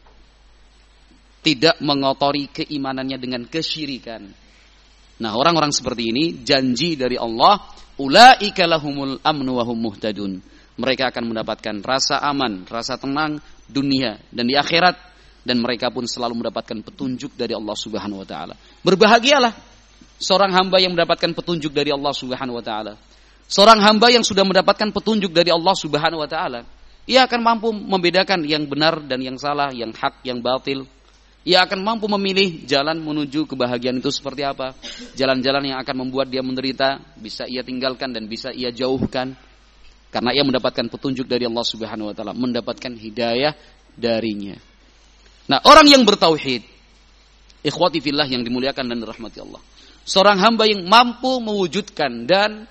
Tidak mengotori keimanannya dengan kesyirikan. Nah, orang-orang seperti ini janji dari Allah, ulaika lahumul amnu wa hum muhtadun. Mereka akan mendapatkan rasa aman, rasa tenang dunia dan di akhirat, dan mereka pun selalu mendapatkan petunjuk dari Allah Subhanahu wa taala. Berbahagialah seorang hamba yang mendapatkan petunjuk dari Allah Subhanahu wa taala. Seorang hamba yang sudah mendapatkan petunjuk dari Allah Subhanahu wa taala, ia akan mampu membedakan yang benar dan yang salah, yang hak, yang batil. Ia akan mampu memilih jalan menuju kebahagiaan itu seperti apa. Jalan-jalan yang akan membuat dia menderita bisa ia tinggalkan dan bisa ia jauhkan. Karena ia mendapatkan petunjuk dari Allah Subhanahu wa taala, mendapatkan hidayah darinya. Nah, orang yang bertauhid, ikhwati fillah yang dimuliakan dan dirahmati Allah, seorang hamba yang mampu mewujudkan dan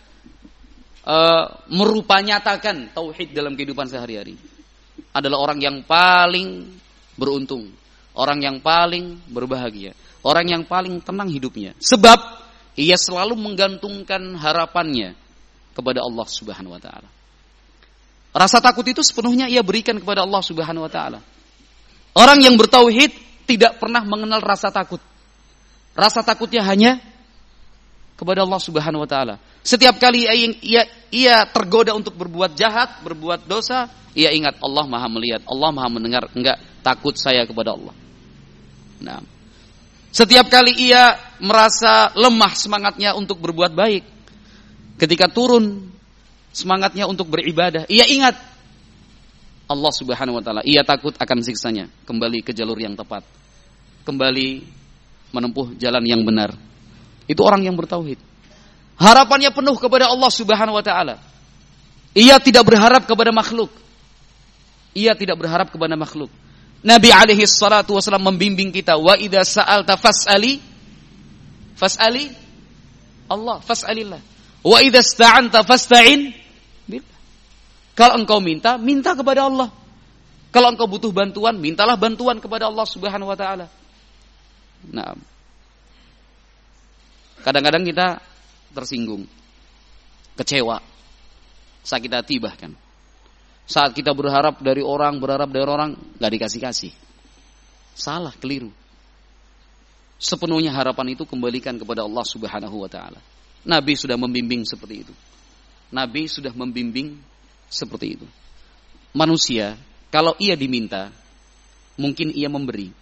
merupanyatakan tauhid dalam kehidupan sehari-hari adalah orang yang paling beruntung, orang yang paling berbahagia, orang yang paling tenang hidupnya. Sebab ia selalu menggantungkan harapannya kepada Allah Subhanahu wa taala. Rasa takut itu sepenuhnya ia berikan kepada Allah Subhanahu wa taala. Orang yang bertauhid tidak pernah mengenal rasa takut. Rasa takutnya hanya kepada Allah Subhanahu wa taala. Setiap kali ia tergoda untuk berbuat jahat, berbuat dosa, ia ingat Allah Maha melihat, Allah Maha mendengar. Enggak, takut saya kepada Allah. Nah, setiap kali ia merasa lemah semangatnya untuk berbuat baik, ketika turun semangatnya untuk beribadah, ia ingat Allah Subhanahu wa taala. Ia takut akan siksanya, kembali ke jalur yang tepat, kembali menempuh jalan yang benar. Itu orang yang bertauhid. Harapannya penuh kepada Allah Subhanahu wa taala. Ia tidak berharap kepada makhluk. Ia tidak berharap kepada makhluk. Nabi alaihi salatu wasallam membimbing kita, wa idza sa'alta fas'ali Allah, fas'alillah. Wa idza ista'anta fasta'in billah. Kalau engkau minta kepada Allah. Kalau engkau butuh bantuan, mintalah bantuan kepada Allah Subhanahu wa taala. Nah, kadang-kadang kita tersinggung, kecewa, sakit hati bahkan. Saat kita berharap dari orang, gak dikasih-kasih. Salah, keliru. Sepenuhnya harapan itu kembalikan kepada Allah Subhanahu wa taala. Nabi sudah membimbing seperti itu. Nabi sudah membimbing seperti itu. Manusia, kalau ia diminta, mungkin ia memberi.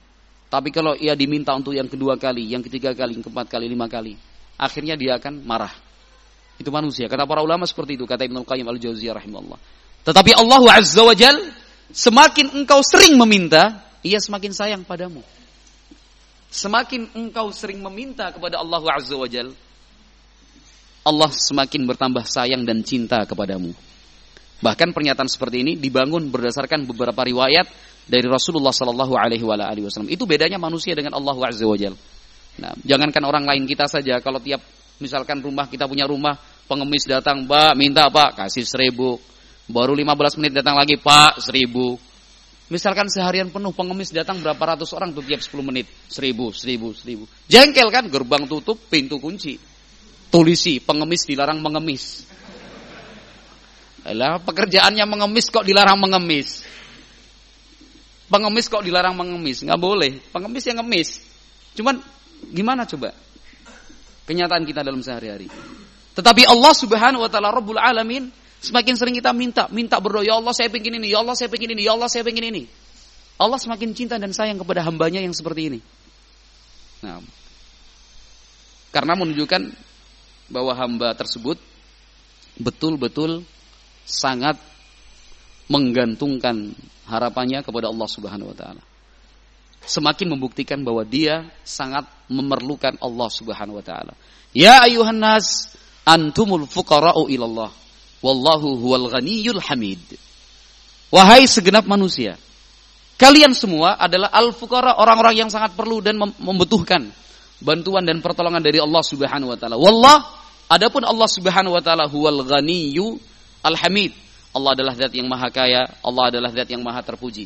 Tapi kalau ia diminta untuk yang kedua kali, yang ketiga kali, yang keempat kali, 5 kali, akhirnya dia akan marah. Itu manusia. Kata para ulama seperti itu. Kata Ibnu Qayyim al-Jauziyah rahimahullah. Tetapi Allah Azza wa Jal, semakin engkau sering meminta, ia semakin sayang padamu. Semakin engkau sering meminta kepada Allah Azza wa Jal, Allah semakin bertambah sayang dan cinta kepadamu. Bahkan pernyataan seperti ini dibangun berdasarkan beberapa riwayat dari Rasulullah sallallahu alaihi wasallam. Itu bedanya manusia dengan Allah Azza wa Jalla. Nah, jangankan orang lain, kita saja kalau tiap misalkan kita punya rumah, pengemis datang, "Pak, minta Pak, kasih 1.000." Baru 15 menit datang lagi, "Pak, 1.000." Misalkan seharian penuh pengemis datang berapa ratus orang tuh tiap 10 menit, 1.000. Jengkel kan, gerbang tutup, pintu kunci. Tulisi, pengemis dilarang mengemis. Alah, pekerjaannya mengemis kok dilarang mengemis. Pengemis kok dilarang mengemis? Nggak boleh. Pengemis yang ngemis. Cuman gimana coba kenyataan kita dalam sehari-hari? Tetapi Allah Subhanahu wa taala Rabbul Alamin, semakin sering kita minta berdoa, "Ya Allah, saya pengen ini, ya Allah, saya pengen ini, ya Allah, saya pengen ini." Allah semakin cinta dan sayang kepada hambanya yang seperti ini. Nah, karena menunjukkan bahwa hamba tersebut betul-betul sangat menggantungkan harapannya kepada Allah Subhanahu wa taala. Semakin membuktikan bahwa dia sangat memerlukan Allah Subhanahu wa taala. Ya ayuhan nas, antumul fuqara'u ilallah, wallahu huwal ghaniyyul hamid. Wahai segenap manusia, kalian semua adalah al-fuqara, orang-orang yang sangat perlu dan membutuhkan bantuan dan pertolongan dari Allah Subhanahu wa taala. Wallah, adapun Allah Subhanahu wa taala huwal ghaniyyu al-hamid. Allah adalah zat yang maha kaya, Allah adalah zat yang maha terpuji.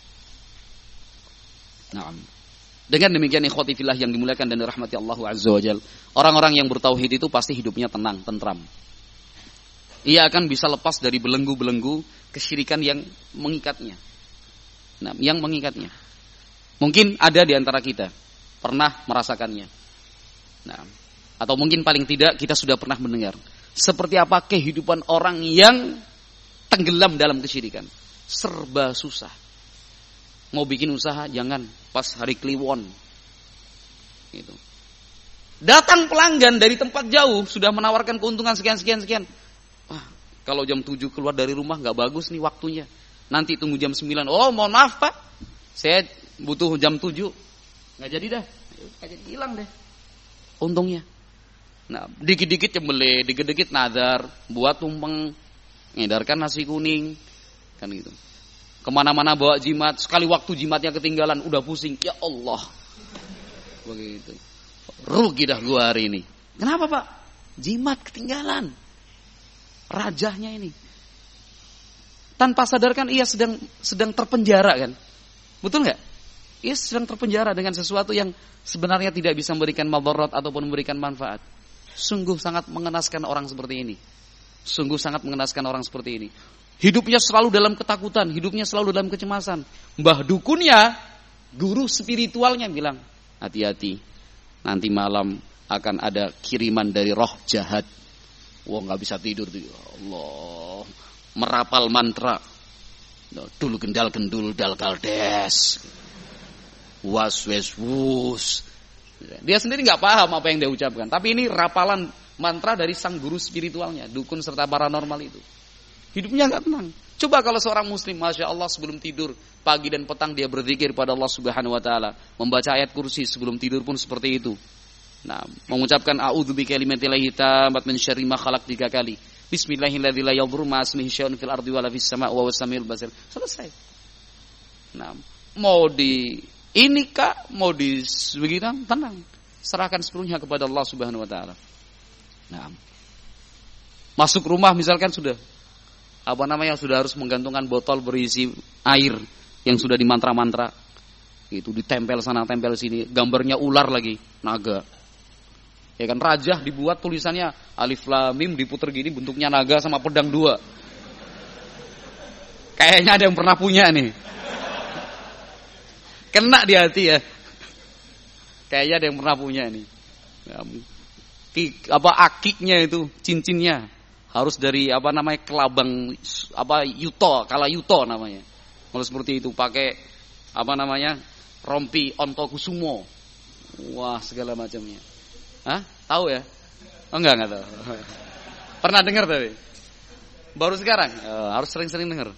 Naam. Dengan demikian ikhwati fillah yang dimuliakan dan dirahmati Allah Azza wa Jalla, orang-orang yang bertauhid itu pasti hidupnya tenang, tentram. Ia akan bisa lepas dari belenggu-belenggu kesyirikan yang mengikatnya. Nah, yang mengikatnya. Mungkin ada di antara kita pernah merasakannya. Nah, atau mungkin paling tidak kita sudah pernah mendengar seperti apa kehidupan orang yang tenggelam dalam kesyirikan. Serba susah. Mau bikin usaha jangan pas hari Kliwon. Gitu. Datang pelanggan dari tempat jauh sudah menawarkan keuntungan sekian. Wah, kalau jam 7 keluar dari rumah nggak bagus nih waktunya. Nanti tunggu jam 9. Oh, mohon maaf Pak, saya butuh jam 7. Nggak jadi dah. Nggak jadi, hilang deh untungnya. Nah, dikit-dikit cembele, dikit-dikit nazar, buat tumpeng, ngedarkan nasi kuning, kan gitu. Kemana-mana bawa jimat, sekali waktu jimatnya ketinggalan, udah pusing. Ya Allah, begitu. Rugi dah gua hari ini. Kenapa Pak? Jimat ketinggalan. Rajahnya ini. Tanpa sadarkan ia sedang terpenjara kan? Betul nggak? Ia sedang terpenjara dengan sesuatu yang sebenarnya tidak bisa memberikan madarat ataupun memberikan manfaat. Sungguh sangat mengenaskan orang seperti ini. Sungguh sangat mengenaskan orang seperti ini. Hidupnya selalu dalam ketakutan, hidupnya selalu dalam kecemasan. Mbah dukunnya, guru spiritualnya bilang, hati-hati, nanti malam akan ada kiriman dari roh jahat. Wah, nggak bisa tidur tuh. Allah, merapal mantra. Dul gendal gendul dal kaldes. Was wes wus. Dia sendiri nggak paham apa yang dia ucapkan. Tapi ini rapalan mantra dari sang guru spiritualnya, dukun serta paranormal itu. Hidupnya nggak tenang. Coba kalau seorang muslim, masya Allah, sebelum tidur pagi dan petang dia berzikir pada Allah Subhanahu Wa Taala, membaca ayat kursi sebelum tidur pun seperti itu. Nah, mengucapkan a'udzu bikalimatillahi tammat min syarri ma khalaq 3 kali. Bismillahirrahmanirrahim la yadhurru ma ismihi syai'un fil ardi wala fis sama' wa huwas samiul basir. Selesai. Nah, mau di ini Kak, mau di begitu, tenang. Serahkan sepenuhnya kepada Allah Subhanahu wa taala. Nah, masuk rumah misalkan sudah sudah harus menggantungkan botol berisi air yang sudah dimantra-mantra. Itu ditempel sana, tempel sini, gambarnya ular lagi, naga. Ya kan, rajah dibuat tulisannya alif lam mim, diputer gini bentuknya naga sama pedang 2. Kayaknya ada yang pernah punya nih. Kena di hati ya. Kayaknya ada yang pernah punya nih. Akiknya itu, cincinnya harus dari kelabang yuto, kala yuto namanya. Kalau seperti itu pakai rompi Ontokusumo. Wah, segala macamnya. Hah? Tahu ya? Oh, enggak tahu. Pernah dengar tapi? Baru sekarang? Harus sering-sering dengar.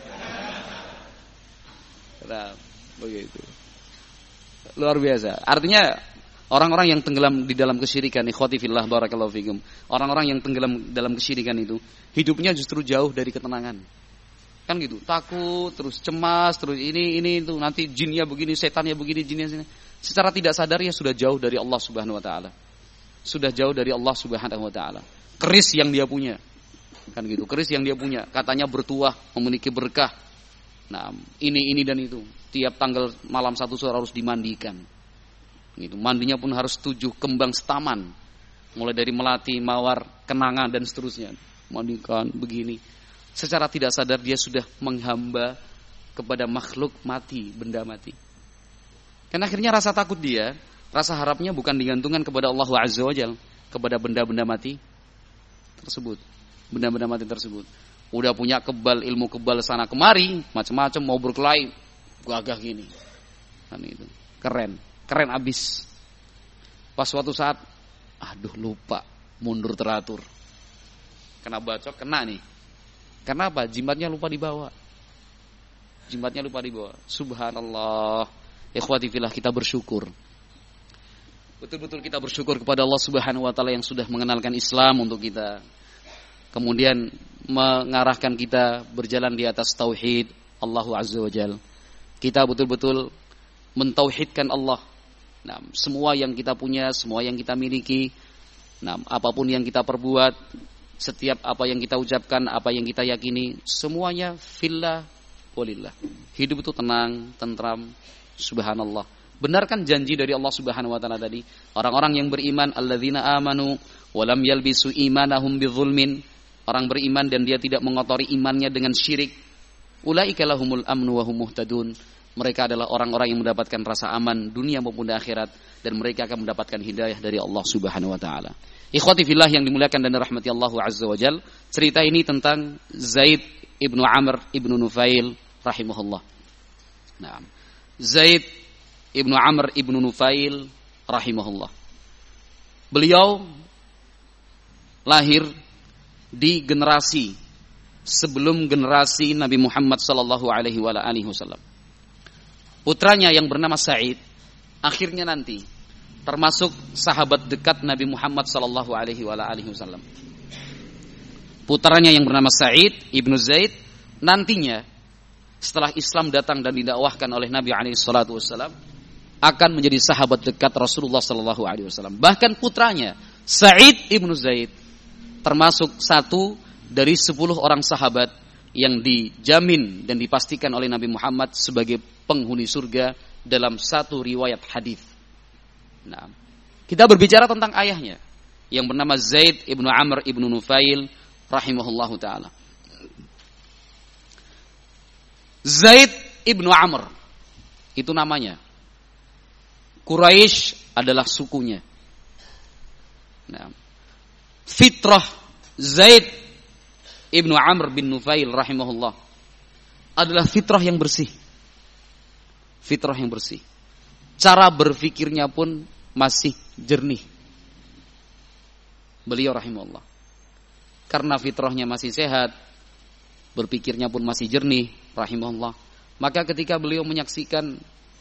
Nah, begitu. Luar biasa. Artinya orang-orang yang tenggelam di dalam kesyirikan, ikhwati fillah barakallahu fikum. Orang-orang yang tenggelam dalam kesyirikan itu hidupnya justru jauh dari ketenangan. Kan gitu, takut, terus cemas, terus ini itu, nanti jinnya begini, setannya begini, jinnya sini. Secara tidak sadar ya sudah jauh dari Allah Subhanahu wa taala. Sudah jauh dari Allah Subhanahu wa taala. Keris yang dia punya. Kan gitu, keris yang dia punya, katanya bertuah, memiliki berkah. Nah, ini dan itu. Tiap tanggal malam 1 sore harus dimandikan. Gitu. Mandinya pun harus 7 kembang setaman. Mulai dari melati, mawar, kenanga dan seterusnya. Mandikan begini. Secara tidak sadar dia sudah menghamba kepada makhluk mati, benda mati. Karena akhirnya rasa takut dia, rasa harapnya bukan digantungkan kepada Allah Azza wa Jalla, kepada benda-benda mati tersebut. Benda-benda mati tersebut. Udah punya kebal, ilmu kebal sana kemari, macam-macam mau berkelahi, gagah gini. Kan itu. Keren abis. Pas suatu saat, aduh lupa, mundur teratur. Kena bacok, kena nih. Karena apa? Jimatnya lupa dibawa. Subhanallah. Ikhwati fillah, kita bersyukur. Betul-betul kita bersyukur kepada Allah Subhanahu wa taala yang sudah mengenalkan Islam untuk kita. Kemudian mengarahkan kita berjalan di atas tauhid Allah Azza wa Jalla. Kita betul-betul mentauhidkan Allah. Nah, semua yang kita punya, semua yang kita miliki, nah, apapun yang kita perbuat, setiap apa yang kita ucapkan, apa yang kita yakini, semuanya fillah walillah. Hidup itu tenang, tentram, subhanallah. Benarkan janji dari Allah Subhanahu wa taala tadi, orang-orang yang beriman, alladzina amanu wa lam yalbisu imanahum bidzulmin, orang beriman dan dia tidak mengotori imannya dengan syirik, ulaika lahumul amnu wa hum muhtadun. Mereka adalah orang-orang yang mendapatkan rasa aman dunia maupun di akhirat, dan mereka akan mendapatkan hidayah dari Allah Subhanahu wa taala. Ikhwati fillah yang dimuliakan dan dirahmati Allah Azza wa Jalla, cerita ini tentang Zaid ibnu Amr ibnu Nufail rahimahullah. Nah, Zaid ibnu Amr ibnu Nufail rahimahullah. Beliau lahir di generasi sebelum generasi Nabi Muhammad sallallahu alaihi wasallam. Putranya yang bernama Sa'id akhirnya nanti termasuk sahabat dekat Nabi Muhammad sallallahu alaihi wasallam. Putranya yang bernama Sa'id ibnu Zaid nantinya setelah Islam datang dan didakwahkan oleh Nabi alaihi salatu wasallam akan menjadi sahabat dekat Rasulullah sallallahu alaihi wasallam. Bahkan putranya Sa'id ibnu Zaid termasuk satu dari 10 orang sahabat yang dijamin dan dipastikan oleh Nabi Muhammad sebagai penghuni surga dalam satu riwayat hadis. Nah, kita berbicara tentang ayahnya yang bernama Zaid ibnu Amr ibnu Nufail rahimahullahu taala. Zaid ibnu Amr itu namanya. Quraisy adalah sukunya. Nah, fitrah Zaid ibnu Amr bin Nufail rahimahullah adalah fitrah yang bersih. Fitrah yang bersih. Cara berfikirnya pun masih jernih. Beliau rahimahullah. Karena fitrahnya masih sehat, berpikirnya pun masih jernih, rahimahullah. Maka ketika beliau menyaksikan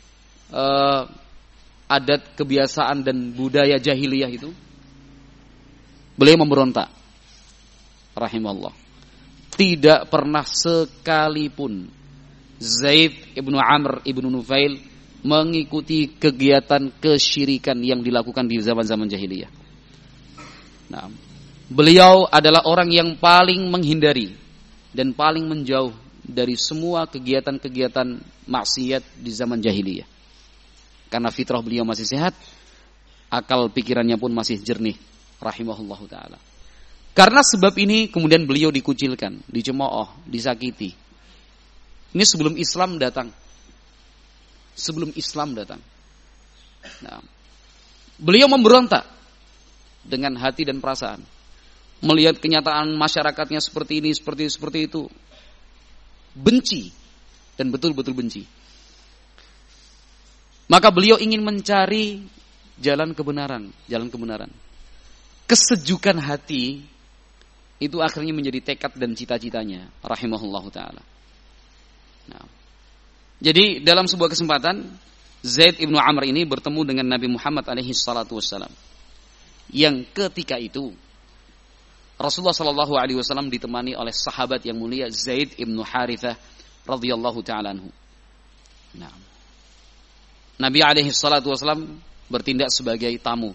adat, kebiasaan dan budaya jahiliyah itu, beliau memberontak, rahimahullah. Tidak pernah sekalipun Zaid ibnu Amr ibnu Nufail mengikuti kegiatan kesyirikan yang dilakukan di zaman-zaman jahiliyah. Nah, beliau adalah orang yang paling menghindari dan paling menjauh dari semua kegiatan-kegiatan maksiat di zaman jahiliyah. Karena fitrah beliau masih sehat, akal pikirannya pun masih jernih, rahimahullahu taala. Karena sebab ini kemudian beliau dikucilkan, dicemooh, disakiti. Ini sebelum Islam datang. Sebelum Islam datang. Nah, beliau memberontak dengan hati dan perasaan. Melihat kenyataan masyarakatnya seperti ini, seperti itu. Benci dan betul-betul benci. Maka beliau ingin mencari jalan kebenaran. Kesejukan hati itu akhirnya menjadi tekad dan cita-citanya rahimahullahu taala. Nah, jadi dalam sebuah kesempatan Zaid ibnu Amr ini bertemu dengan Nabi Muhammad alaihi salatu wassalam. Yang ketika itu Rasulullah sallallahu alaihi wasallam ditemani oleh sahabat yang mulia Zaid ibnu Harithah radhiyallahu taala anhu. Nah, Nabi alaihi salatu wassalam bertindak sebagai tamu.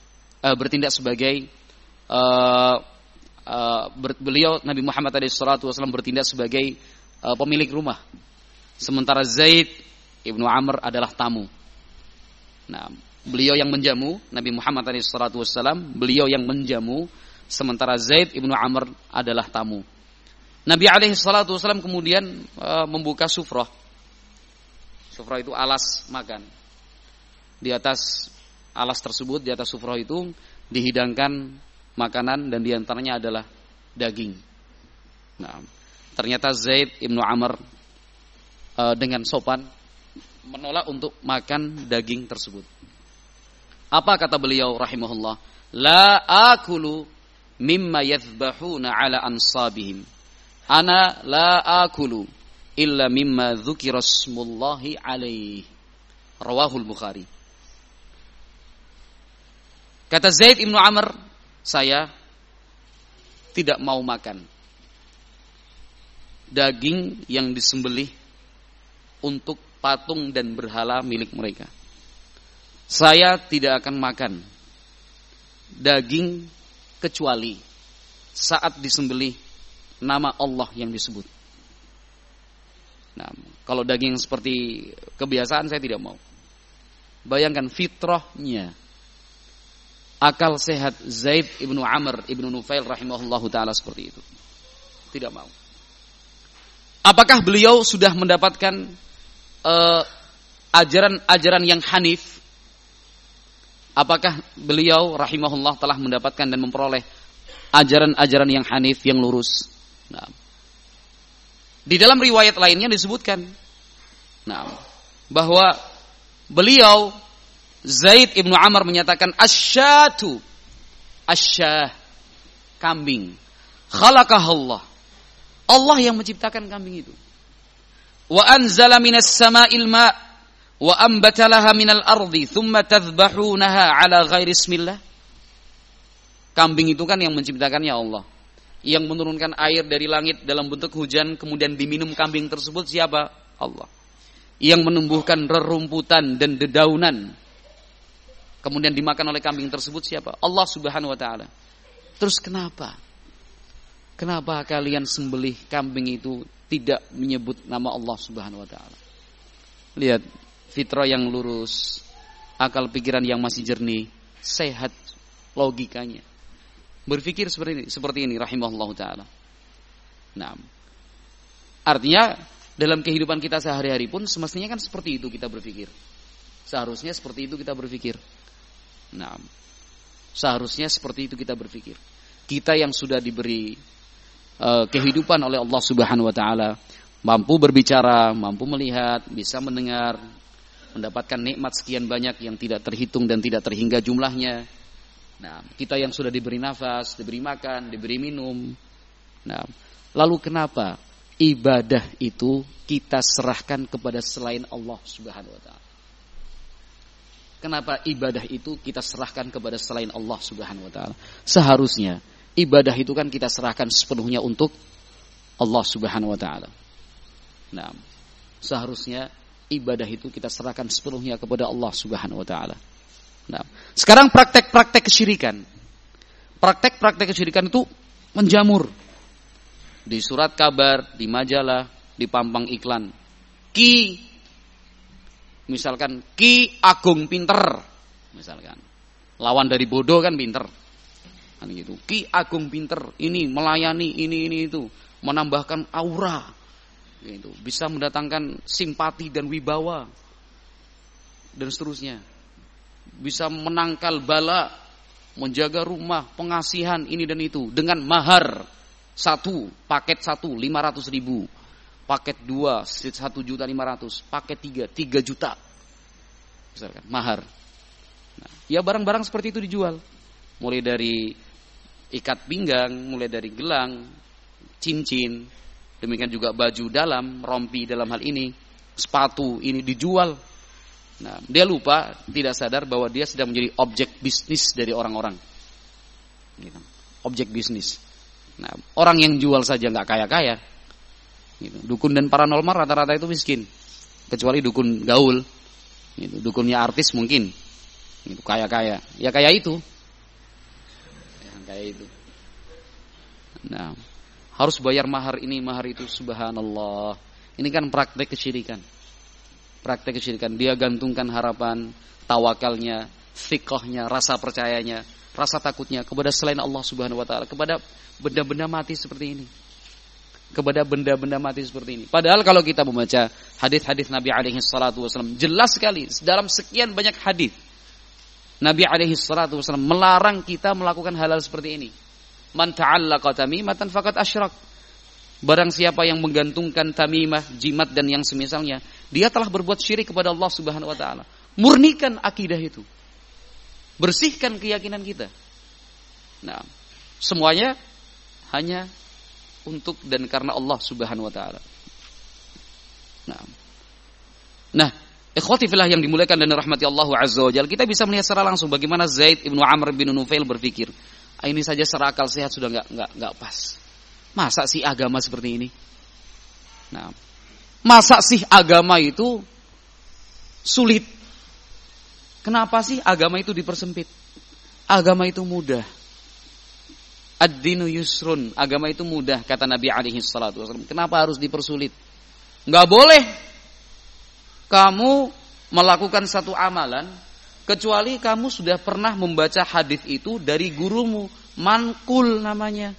Beliau Nabi Muhammad SAW bertindak sebagai pemilik rumah, sementara Zaid ibnu Amr adalah tamu. Nah, beliau yang menjamu Nabi Muhammad SAW, beliau yang menjamu, sementara Zaid ibnu Amr adalah tamu. Nabi SAW kemudian membuka sufrah. Sufrah itu alas makan. Di atas alas tersebut, di atas sufrah itu dihidangkan makanan dan diantaranya adalah daging. Nah, ternyata Zaid ibnu Amr dengan sopan menolak untuk makan daging tersebut. Apa kata beliau rahimahullah? La akulu mimma yadhbahuna ala ansabihim. Ana la akulu illa mimma dzukira smullahi alaihi. Rawahul Bukhari. Kata Zaid ibnu Amr, saya tidak mau makan daging yang disembelih untuk patung dan berhala milik mereka. Saya tidak akan makan daging kecuali saat disembelih nama Allah yang disebut. Nah, kalau daging seperti kebiasaan saya tidak mau. Bayangkan fitrahnya, akal sehat Zaid ibnu Amr ibnu Nufail rahimahullahu ta'ala seperti itu. Tidak mau. Apakah beliau sudah mendapatkan ajaran-ajaran yang hanif? Apakah beliau rahimahullah telah mendapatkan dan memperoleh ajaran-ajaran yang hanif, yang lurus? Nah, di dalam riwayat lainnya disebutkan bahwa beliau Zaid ibnu Amr menyatakan asyatu, kambing, khalaqahallah, Allah yang menciptakan kambing itu. Wa anzala minas sama'il ma' wa ambata laha minal ardi thumma tadhbahunaha ala ghairi ismillah. Kambing itu kan yang menciptakannya Allah. Yang menurunkan air dari langit dalam bentuk hujan kemudian diminum kambing tersebut siapa? Allah. Yang menumbuhkan rerumputan dan dedaunan kemudian dimakan oleh kambing tersebut siapa? Allah Subhanahu wa taala. Terus kenapa? Kenapa kalian sembelih kambing itu tidak menyebut nama Allah Subhanahu wa taala? Lihat fitrah yang lurus, akal pikiran yang masih jernih, sehat logikanya. Berpikir seperti ini rahimahullahu taala. Nah, artinya dalam kehidupan kita sehari-hari pun semestinya kan seperti itu kita berpikir. Seharusnya seperti itu kita berpikir. Nah, seharusnya seperti itu kita berpikir. Kita yang sudah diberi kehidupan oleh Allah Subhanahu wa taala, mampu berbicara, mampu melihat, bisa mendengar, mendapatkan nikmat sekian banyak yang tidak terhitung dan tidak terhingga jumlahnya. Nah, kita yang sudah diberi nafas, diberi makan, diberi minum. Nah, lalu kenapa ibadah itu kita serahkan kepada selain Allah Subhanahu wa taala? Kenapa ibadah itu kita serahkan kepada selain Allah Subhanahu wa taala? Seharusnya ibadah itu kan kita serahkan sepenuhnya untuk Allah Subhanahu wa taala. Nah, seharusnya ibadah itu kita serahkan sepenuhnya kepada Allah Subhanahu wa taala. Nah, sekarang praktek-praktek kesyirikan. Praktek-praktek kesyirikan itu menjamur. Di surat kabar, di majalah, di pampang iklan. Misalkan Ki Agung pinter, misalkan lawan dari bodoh kan pinter, kan gitu. Ki Agung pinter, ini melayani, ini itu, menambahkan aura, gitu. Bisa mendatangkan simpati dan wibawa, dan seterusnya. Bisa menangkal bala, menjaga rumah, pengasihan ini dan itu dengan mahar paket 1 500.000. Paket 2 1.500.000, paket 3 3 juta. Misalkan mahar. Nah, ya barang-barang seperti itu dijual. Mulai dari ikat pinggang, mulai dari gelang, cincin, demikian juga baju dalam, rompi dalam hal ini, sepatu ini dijual. Nah, dia lupa, tidak sadar bahwa dia sedang menjadi objek bisnis dari orang-orang. Gitu. Objek bisnis. Nah, orang yang jual saja nggak kaya-kaya. Gitu. Dukun dan paranormal rata-rata itu miskin, kecuali dukun gaul. Gitu. Dukunnya artis mungkin, gitu. Kaya-kaya. Ya kayak itu. Kayak itu. Nah, harus bayar mahar ini, mahar itu, subhanallah. Ini kan praktek kesyirikan. Praktek kesyirikan. Dia gantungkan harapan, tawakalnya, thiqahnya, rasa percayanya, rasa takutnya kepada selain Allah Subhanahu wa taala, kepada benda-benda mati seperti ini. Kepada benda-benda mati seperti ini. Padahal kalau kita membaca hadis-hadis Nabi alaihi salatu wasallam, jelas sekali dalam sekian banyak hadis Nabi alaihi salatu wasallam melarang kita melakukan hal-hal seperti ini. Man ta'allaqa tamimatan faqad asyrak. Barang siapa yang menggantungkan tamimah, jimat dan yang semisalnya, dia telah berbuat syirik kepada Allah Subhanahu wa taala. Murnikan akidah itu. Bersihkan keyakinan kita. Nah, semuanya hanya untuk dan karena Allah Subhanahu wa taala. Nah, ikhwati fillah yang dimuliakan dan dirahmati Allah Azza wa Jalla, kita bisa melihat secara langsung bagaimana Zaid ibnu Amr bin Nufail berpikir. Ini saja secara akal sehat sudah enggak pas. Masa sih agama seperti ini? Nah, masa sih agama itu sulit? Kenapa sih agama itu dipersempit? Agama itu mudah. Ad-dinu yusrun, agama itu mudah kata Nabi alaihi salatu wasallam. Kenapa harus dipersulit? Enggak boleh kamu melakukan satu amalan kecuali kamu sudah pernah membaca hadis itu dari gurumu, manqul namanya.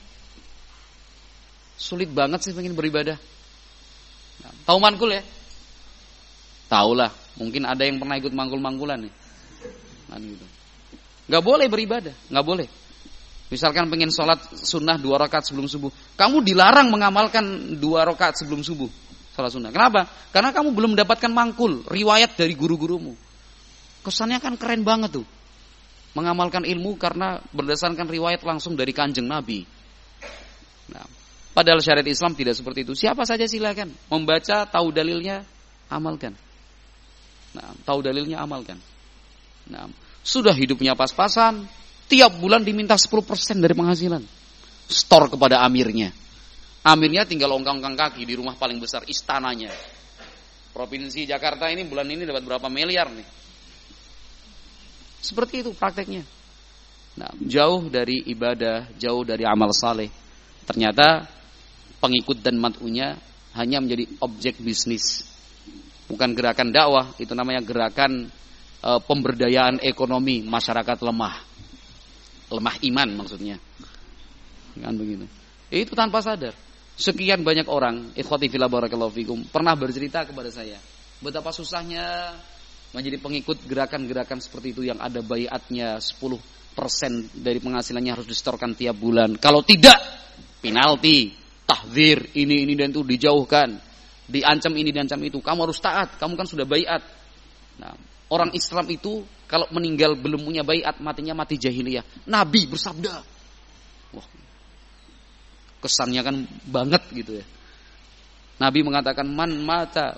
Sulit banget sih pengen beribadah. Nah, tahu manqul ya? Tahulah, mungkin ada yang pernah ikut mangkul-mangkulan nih. Nah, gitu. Enggak boleh beribadah, enggak boleh. Misalkan pengen sholat sunnah 2 rakaat sebelum subuh, kamu dilarang mengamalkan 2 rakaat sebelum subuh sholat sunnah. Kenapa? Karena kamu belum mendapatkan mangkul, riwayat dari guru-gurumu. Kesannya kan keren banget tuh, mengamalkan ilmu karena berdasarkan riwayat langsung dari kanjeng Nabi. Nah, padahal syariat Islam tidak seperti itu. Siapa saja silakan membaca, tahu dalilnya, amalkan. Nah, tahu dalilnya, amalkan. Nah, sudah hidupnya pas-pasan, tiap bulan diminta 10% dari penghasilan. Store kepada amirnya. Amirnya tinggal ongkang-ongkang kaki di rumah paling besar, istananya. Provinsi Jakarta ini bulan ini dapat berapa miliar nih. Seperti itu prakteknya. Nah, jauh dari ibadah, jauh dari amal saleh. Ternyata pengikut dan mat'unya hanya menjadi objek bisnis. Bukan gerakan dakwah, itu namanya gerakan pemberdayaan ekonomi masyarakat lemah iman maksudnya, kan begitu. Itu tanpa sadar. Sekian banyak orang, ikhwati fillah barakallahu fikum, pernah bercerita kepada saya betapa susahnya menjadi pengikut gerakan-gerakan seperti itu yang ada baiatnya 10% dari penghasilannya harus disetorkan tiap bulan. Kalau tidak, penalti, tahdzir, ini dan itu dijauhkan, diancam ini diancam itu. Kamu harus taat, kamu kan sudah baiat. Nah, orang Islam itu kalau meninggal belum punya baiat, matinya mati jahiliyah. Nabi bersabda. Wah, kesannya kan banget gitu ya. Nabi mengatakan man mata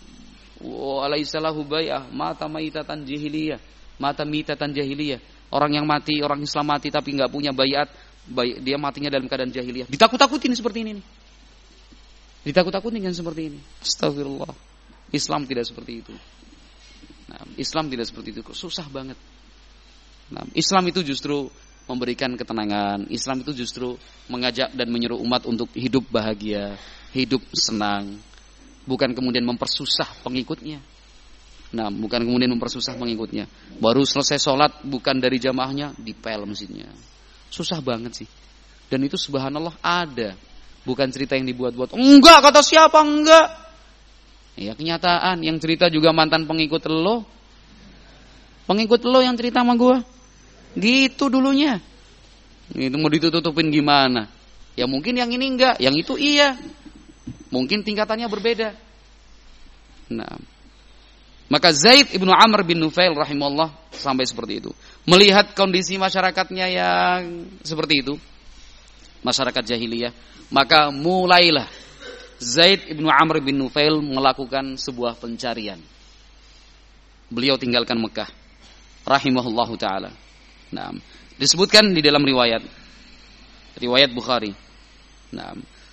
wa alaisalahu bai'ah mata maitatan jahiliyah, mata mitatan jahiliyah. Orang yang mati, orang Islam mati tapi enggak punya baiat, dia matinya dalam keadaan jahiliyah. Ditakut-takutin seperti ini nih. Ditakut-takutin kan seperti ini. Astagfirullah. Islam tidak seperti itu. Nah, Islam tidak seperti itu, susah banget. Nah, Islam itu justru memberikan ketenangan. Islam itu justru mengajak dan menyeru umat untuk hidup bahagia, hidup senang, bukan kemudian mempersusah pengikutnya. Nah, bukan kemudian mempersusah pengikutnya. Baru selesai sholat bukan dari jamaahnya, dipel masjidnya. Susah banget sih. Dan itu subhanallah ada, bukan cerita yang dibuat-buat. Enggak, kata siapa enggak? Ya kenyataan, yang cerita juga mantan pengikut lo. Pengikut lo yang cerita sama gua. Gitu dulunya. Itu mau ditutupin gimana? Ya mungkin yang ini enggak, yang itu iya. Mungkin tingkatannya berbeda. Nah, Maka Zaid ibnu Amr bin Nufail rahimahullah sampai seperti itu. Melihat kondisi masyarakatnya yang seperti itu, masyarakat jahiliyah, maka mulailah Zaid ibnu Amr bin Nufail melakukan sebuah pencarian. Beliau tinggalkan Mekah rahimahullahu taala. Nah, disebutkan di dalam riwayat Bukhari, nah,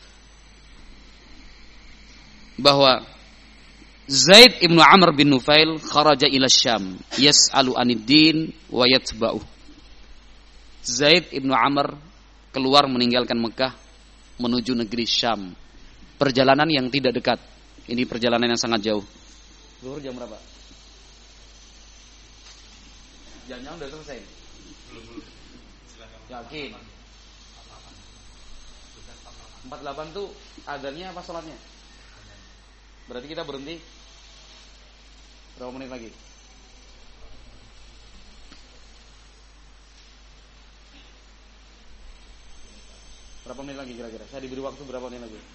bahwa Zaid ibnu Amr bin Nufail kharaja ila Syam yas'alu anid din wa yatba'u. Zaid ibnu Amr keluar meninggalkan Mekah menuju negeri Syam. Perjalanan yang tidak dekat. Ini perjalanan yang sangat jauh. Zuhur jam berapa? Jam-jam udah selesai. Belum. Yakin. 48 tuh adzannya apa salatnya? Berarti kita berhenti berapa menit lagi? Berapa menit lagi kira-kira? Saya diberi waktu berapa menit lagi?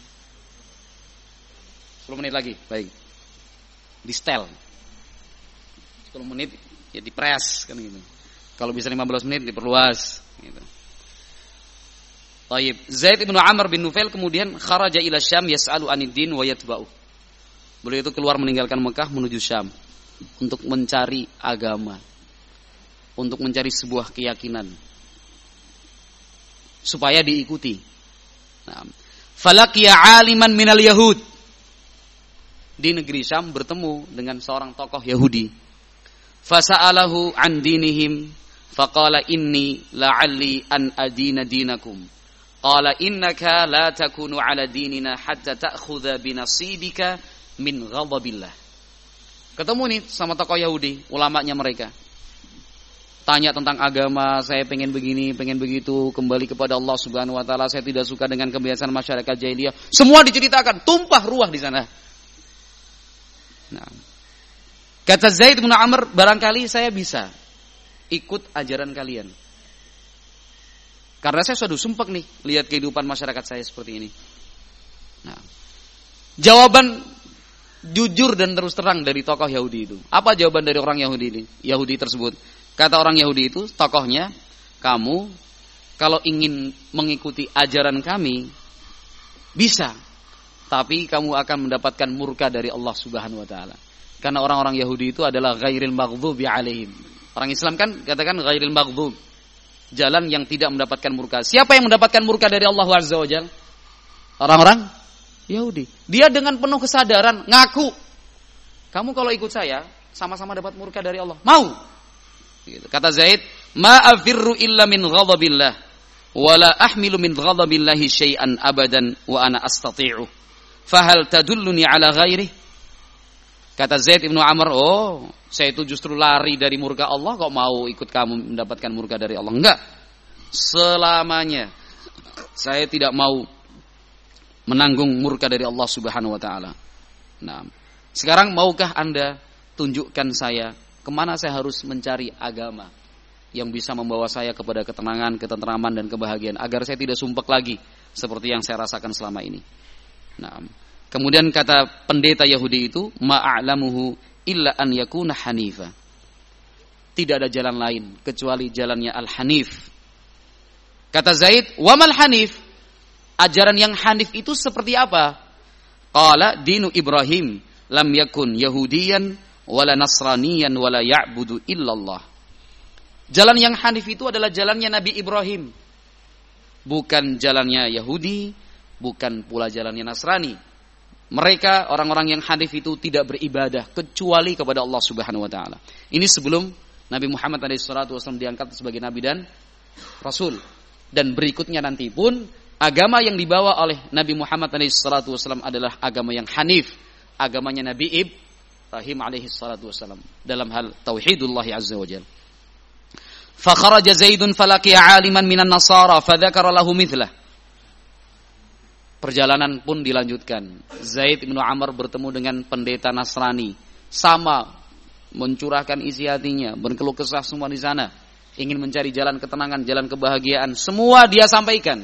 10 menit lagi, baik. Di setel 10 menit ya dipres kan gitu. Kalau bisa 15 menit diperluas gitu. Taib. Zaid ibnu Amr bin Nufail kemudian kharaja ila Syam yas'alu anid din wa yatba'u. Beliau itu keluar meninggalkan Mekah menuju Syam untuk mencari agama, untuk mencari sebuah keyakinan supaya diikuti. Nah, falaqiya 'aliman minal yahud. Di negeri Syam bertemu dengan seorang tokoh Yahudi. Fasa'alahu an dinihim faqala inni la'alli an adina dinakum. Qala innaka la takunu ala dinina hatta ta'khudha binasibika min ghadabillah. Ketemu nih sama tokoh Yahudi, ulamanya mereka. Tanya tentang agama, saya pengen begini, pengen begitu, kembali kepada Allah Subhanahu wa taala, saya tidak suka dengan kebiasaan masyarakat jahiliyah. Semua diceritakan, tumpah ruah di sana. Nah, kata Zaid bin Amr, barangkali saya bisa ikut ajaran kalian. Karena saya sudah sumpah nih lihat kehidupan masyarakat saya seperti ini. Nah, jawaban jujur dan terus terang dari tokoh Yahudi itu. Apa jawaban dari orang Yahudi ini? Yahudi tersebut. Kata orang Yahudi itu, tokohnya, kamu kalau ingin mengikuti ajaran kami bisa, tapi kamu akan mendapatkan murka dari Allah Subhanahu wa taala. Karena orang-orang Yahudi itu adalah ghairil maghdubi alaihim. Orang Islam kan katakan ghairil maghdub, jalan yang tidak mendapatkan murka. Siapa yang mendapatkan murka dari Allah Azza wa Jalla? Orang-orang Yahudi. Dia dengan penuh kesadaran ngaku, kamu kalau ikut saya sama-sama dapat murka dari Allah. Mau? Gitu. Kata Zaid, ma afirru illa min ghadabillah wala ahmilu min ghadabillahi syai'an abadan wa ana astati'u. Fahal tadulluni ala ghairi? Kata Zaid ibnu Amr, oh, saya itu justru lari dari murka Allah, kok mau ikut kamu mendapatkan murka dari Allah? Enggak. Selamanya saya tidak mau menanggung murka dari Allah Subhanahu wa taala. Nah, sekarang maukah Anda tunjukkan saya kemana saya harus mencari agama yang bisa membawa saya kepada ketenangan, ketentraman dan kebahagiaan agar saya tidak sumpek lagi seperti yang saya rasakan selama ini. Nah, kemudian kata pendeta Yahudi itu, ma'a'lamuhu illa an yakuna hanifa. Tidak ada jalan lain kecuali jalannya al-hanif. Kata Zaid, wa mal hanif? Ajaran yang hanif itu seperti apa? Qala dinu Ibrahim lam yakun yahudiyan wala nasraniyan wala ya'budu illallah. Jalan yang hanif itu adalah jalannya Nabi Ibrahim. Bukan jalannya Yahudi, bukan pula jalannya Nasrani. Mereka orang-orang yang hanif itu tidak beribadah kecuali kepada Allah Subhanahu wa taala. Ini sebelum Nabi Muhammad SAW diangkat sebagai nabi dan rasul. Dan berikutnya nanti pun agama yang dibawa oleh Nabi Muhammad SAW adalah agama yang hanif, agamanya Nabi Ibrahim SAW dalam hal tauhidullah azza wajalla. Fa kharaja Zaidun falaqiya 'aliman minan nasara fadzakara lahu mithlah. Perjalanan pun dilanjutkan. Zaid bin Amr bertemu dengan pendeta Nasrani, sama mencurahkan isi hatinya, berkeluh kesah semua di sana, ingin mencari jalan ketenangan, jalan kebahagiaan, semua dia sampaikan.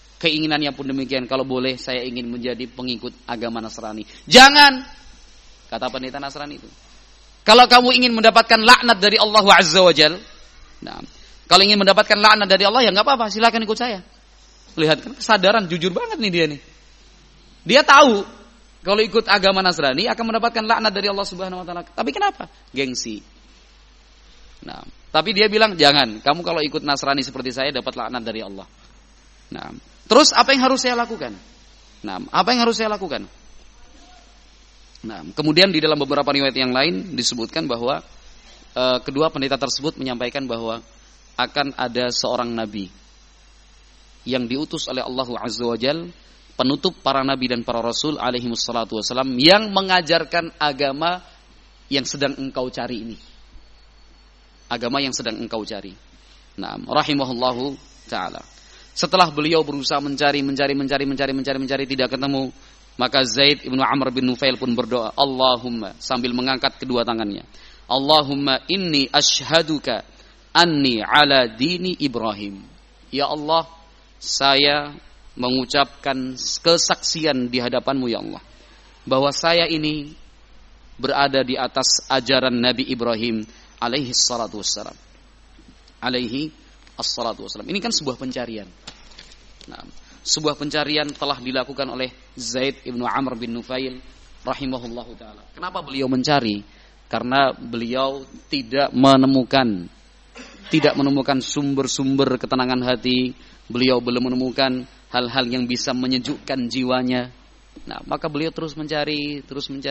Keinginannya pun demikian, kalau boleh saya ingin menjadi pengikut agama Nasrani. Jangan, Kata pendeta Nasrani itu. Kalau kamu ingin mendapatkan laknat dari Allah Azza wa Jalla, nah, kalau ingin mendapatkan laknat dari Allah ya nggak apa-apa, silakan ikut saya. Lihat kan kesadaran, jujur banget nih dia nih. Dia tahu kalau ikut agama Nasrani akan mendapatkan laknat dari Allah Subhanahu wa taala. Tapi kenapa? Gengsi. Nah, tapi dia bilang jangan, kamu kalau ikut Nasrani seperti saya dapat laknat dari Allah. Nah, terus apa yang harus saya lakukan? Nah, apa yang harus saya lakukan? Nah, kemudian di dalam beberapa riwayat yang lain disebutkan bahwa kedua pendeta tersebut menyampaikan bahwa akan ada seorang nabi yang diutus oleh Allah Azza wa Jalla, penutup para nabi dan para rasul alaihi wassalatu wassalam, yang mengajarkan agama yang sedang engkau cari ini. Agama yang sedang engkau cari. Nah, rahimahullahu ta'ala. Setelah beliau berusaha mencari tidak ketemu, maka Zaid ibnu Amr bin Nufail pun berdoa, Allahumma, sambil mengangkat kedua tangannya, Allahumma inni ashhaduka anni ala dini Ibrahim. Ya Allah, saya mengucapkan kesaksian di hadapanmu ya Allah, bahwa saya ini berada di atas ajaran Nabi Ibrahim alaihi salatu wassalam. Alaihi assalatu wassalam. Ini kan sebuah pencarian. Nah, sebuah pencarian telah dilakukan oleh Zaid ibnu Amr bin Nufail rahimahullahu ta'ala. Kenapa beliau mencari? Karena beliau tidak menemukan sumber-sumber ketenangan hati. Beliau belum menemukan hal-hal yang bisa menyejukkan jiwanya. Nah, maka beliau terus mencari.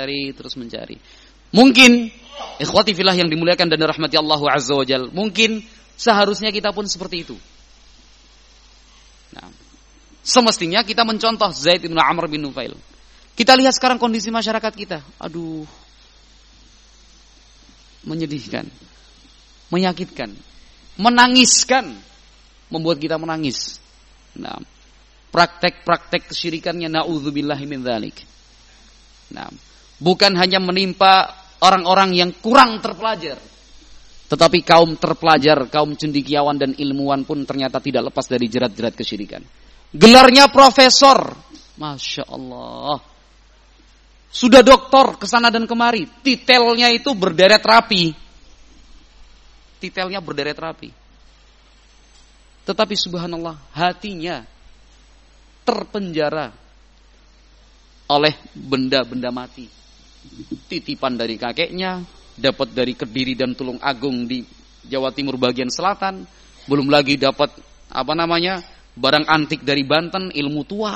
Mungkin ikhwati fillah yang dimuliakan dan dirahmati Allah Azza wa Jalla, mungkin seharusnya kita pun seperti itu. Nah, semestinya kita mencontoh Zaid bin Amr bin Nufail. Kita lihat sekarang kondisi masyarakat kita. Aduh, menyedihkan, menyakitkan, menangiskan, membuat kita menangis. Nah, praktek-praktek kesyirikannya na'udzubillahi min dzalik. Nah, bukan hanya menimpa orang-orang yang kurang terpelajar, tetapi kaum terpelajar, kaum cendekiawan dan ilmuwan pun ternyata tidak lepas dari jerat-jerat kesyirikan. Gelarnya profesor, Masya Allah, sudah doktor kesana dan kemari, titelnya itu berderet rapi, tetapi subhanallah hatinya terpenjara oleh benda-benda mati. Titipan dari kakeknya, dapat dari Kediri dan Tulung Agung di Jawa Timur bagian selatan, belum lagi dapat barang antik dari Banten, ilmu tua.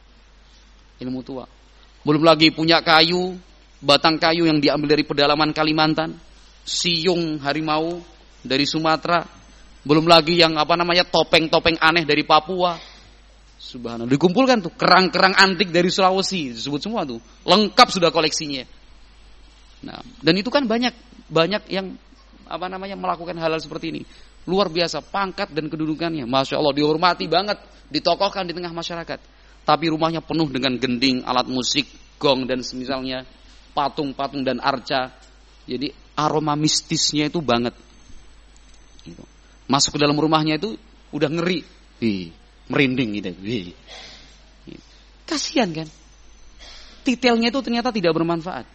Belum lagi punya kayu, batang kayu yang diambil dari pedalaman Kalimantan, siung harimau dari Sumatera, belum lagi yang topeng-topeng aneh dari Papua. Subhanallah, dikumpulkan tuh kerang-kerang antik dari Sulawesi, disebut semua tuh, lengkap sudah koleksinya. Nah, dan itu kan banyak yang melakukan hal-hal seperti ini. Luar biasa pangkat dan kedudukannya, Masya Allah, dihormati banget, ditokohkan di tengah masyarakat. Tapi rumahnya penuh dengan gending, alat musik, gong dan semisalnya, patung-patung dan arca. Jadi aroma mistisnya itu banget. Gitu. Masuk ke dalam rumahnya itu udah ngeri, merinding gitu. Kasihan kan? Titelnya itu ternyata tidak bermanfaat.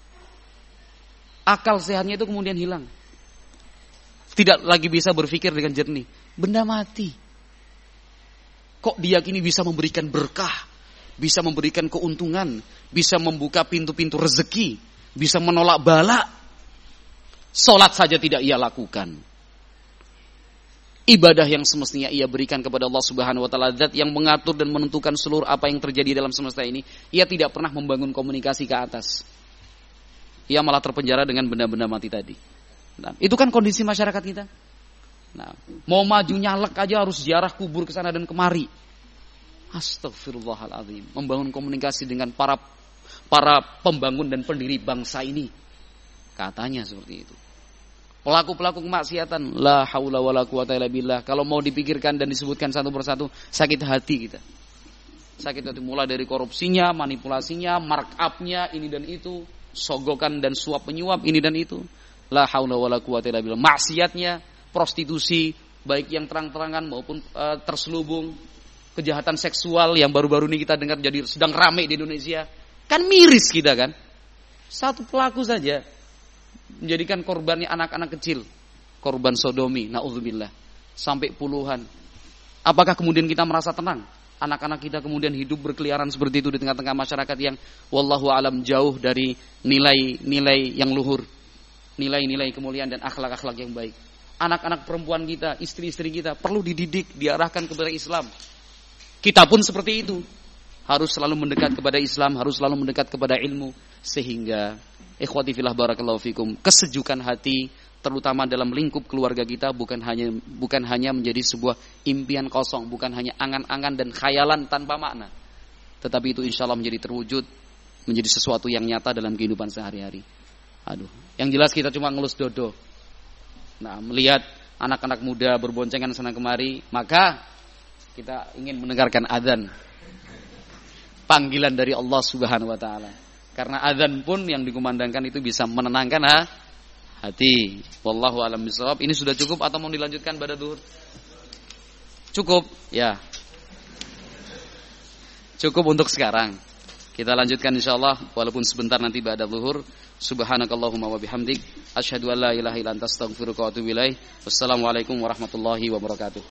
Akal sehatnya itu kemudian hilang. Tidak lagi bisa berpikir dengan jernih. Benda mati. Kok diyakini bisa memberikan berkah, bisa memberikan keuntungan, bisa membuka pintu-pintu rezeki, bisa menolak bala. Salat saja tidak ia lakukan. Ibadah yang semestinya ia berikan kepada Allah Subhanahu wa taala, zat yang mengatur dan menentukan seluruh apa yang terjadi dalam semesta ini, ia tidak pernah membangun komunikasi ke atas. Ia malah terpenjara dengan benda-benda mati tadi. Nah, itu kan kondisi masyarakat kita. Nah, mau maju nyalek aja harus ziarah kubur ke sana dan kemari. Astagfirullahaladzim. Membangun komunikasi dengan para pembangun dan pendiri bangsa ini. Katanya seperti itu. Pelaku-pelaku kemaksiatan, la haula wala quwata illa billah. Kalau mau dipikirkan dan disebutkan satu persatu, sakit hati kita. Sakit hati mulai dari korupsinya, manipulasinya, markup-nya, ini dan itu, sogokan dan suap penyuap ini dan itu. La haula wala quwata illa billah. Maksiatnya, prostitusi, baik yang terang-terangan maupun terselubung, kejahatan seksual yang baru-baru ini kita dengar jadi sedang ramai di Indonesia. Kan miris kita kan? Satu pelaku saja menjadikan korbannya anak-anak kecil, korban sodomi, naudzubillah, sampai puluhan. Apakah kemudian kita merasa tenang? Anak-anak kita kemudian hidup berkeliaran seperti itu di tengah-tengah masyarakat yang wallahu alam jauh dari nilai-nilai yang luhur, nilai-nilai kemuliaan dan akhlak-akhlak yang baik. Anak-anak perempuan kita, istri-istri kita perlu dididik, diarahkan kepada Islam. Kita pun seperti itu. Harus selalu mendekat kepada Islam, harus selalu mendekat kepada ilmu, sehingga ikhwati fillah barakallahu fikum, kesejukan hati terutama dalam lingkup keluarga kita bukan hanya menjadi sebuah impian kosong, bukan hanya angan-angan dan khayalan tanpa makna, tetapi itu insyaallah menjadi terwujud, menjadi sesuatu yang nyata dalam kehidupan sehari-hari. Yang jelas kita cuma ngelus dodo. Nah, melihat anak-anak muda berboncengan sana kemari, maka kita ingin mendengarkan adzan, panggilan dari Allah Subhanahu wa taala. Karena adzan pun yang dikumandangkan itu bisa menenangkan hati. Wallahu a'lam bishawab. Ini sudah cukup atau mau dilanjutkan pada zuhur? Cukup, ya. Cukup untuk sekarang. Kita lanjutkan insyaallah walaupun sebentar nanti ba'da zuhur. Subhanakallahumma wa bihamdik asyhadu an la ilaha illa anta astaghfiruka wa atubu ilaik. Wassalamualaikum warahmatullahi wabarakatuh.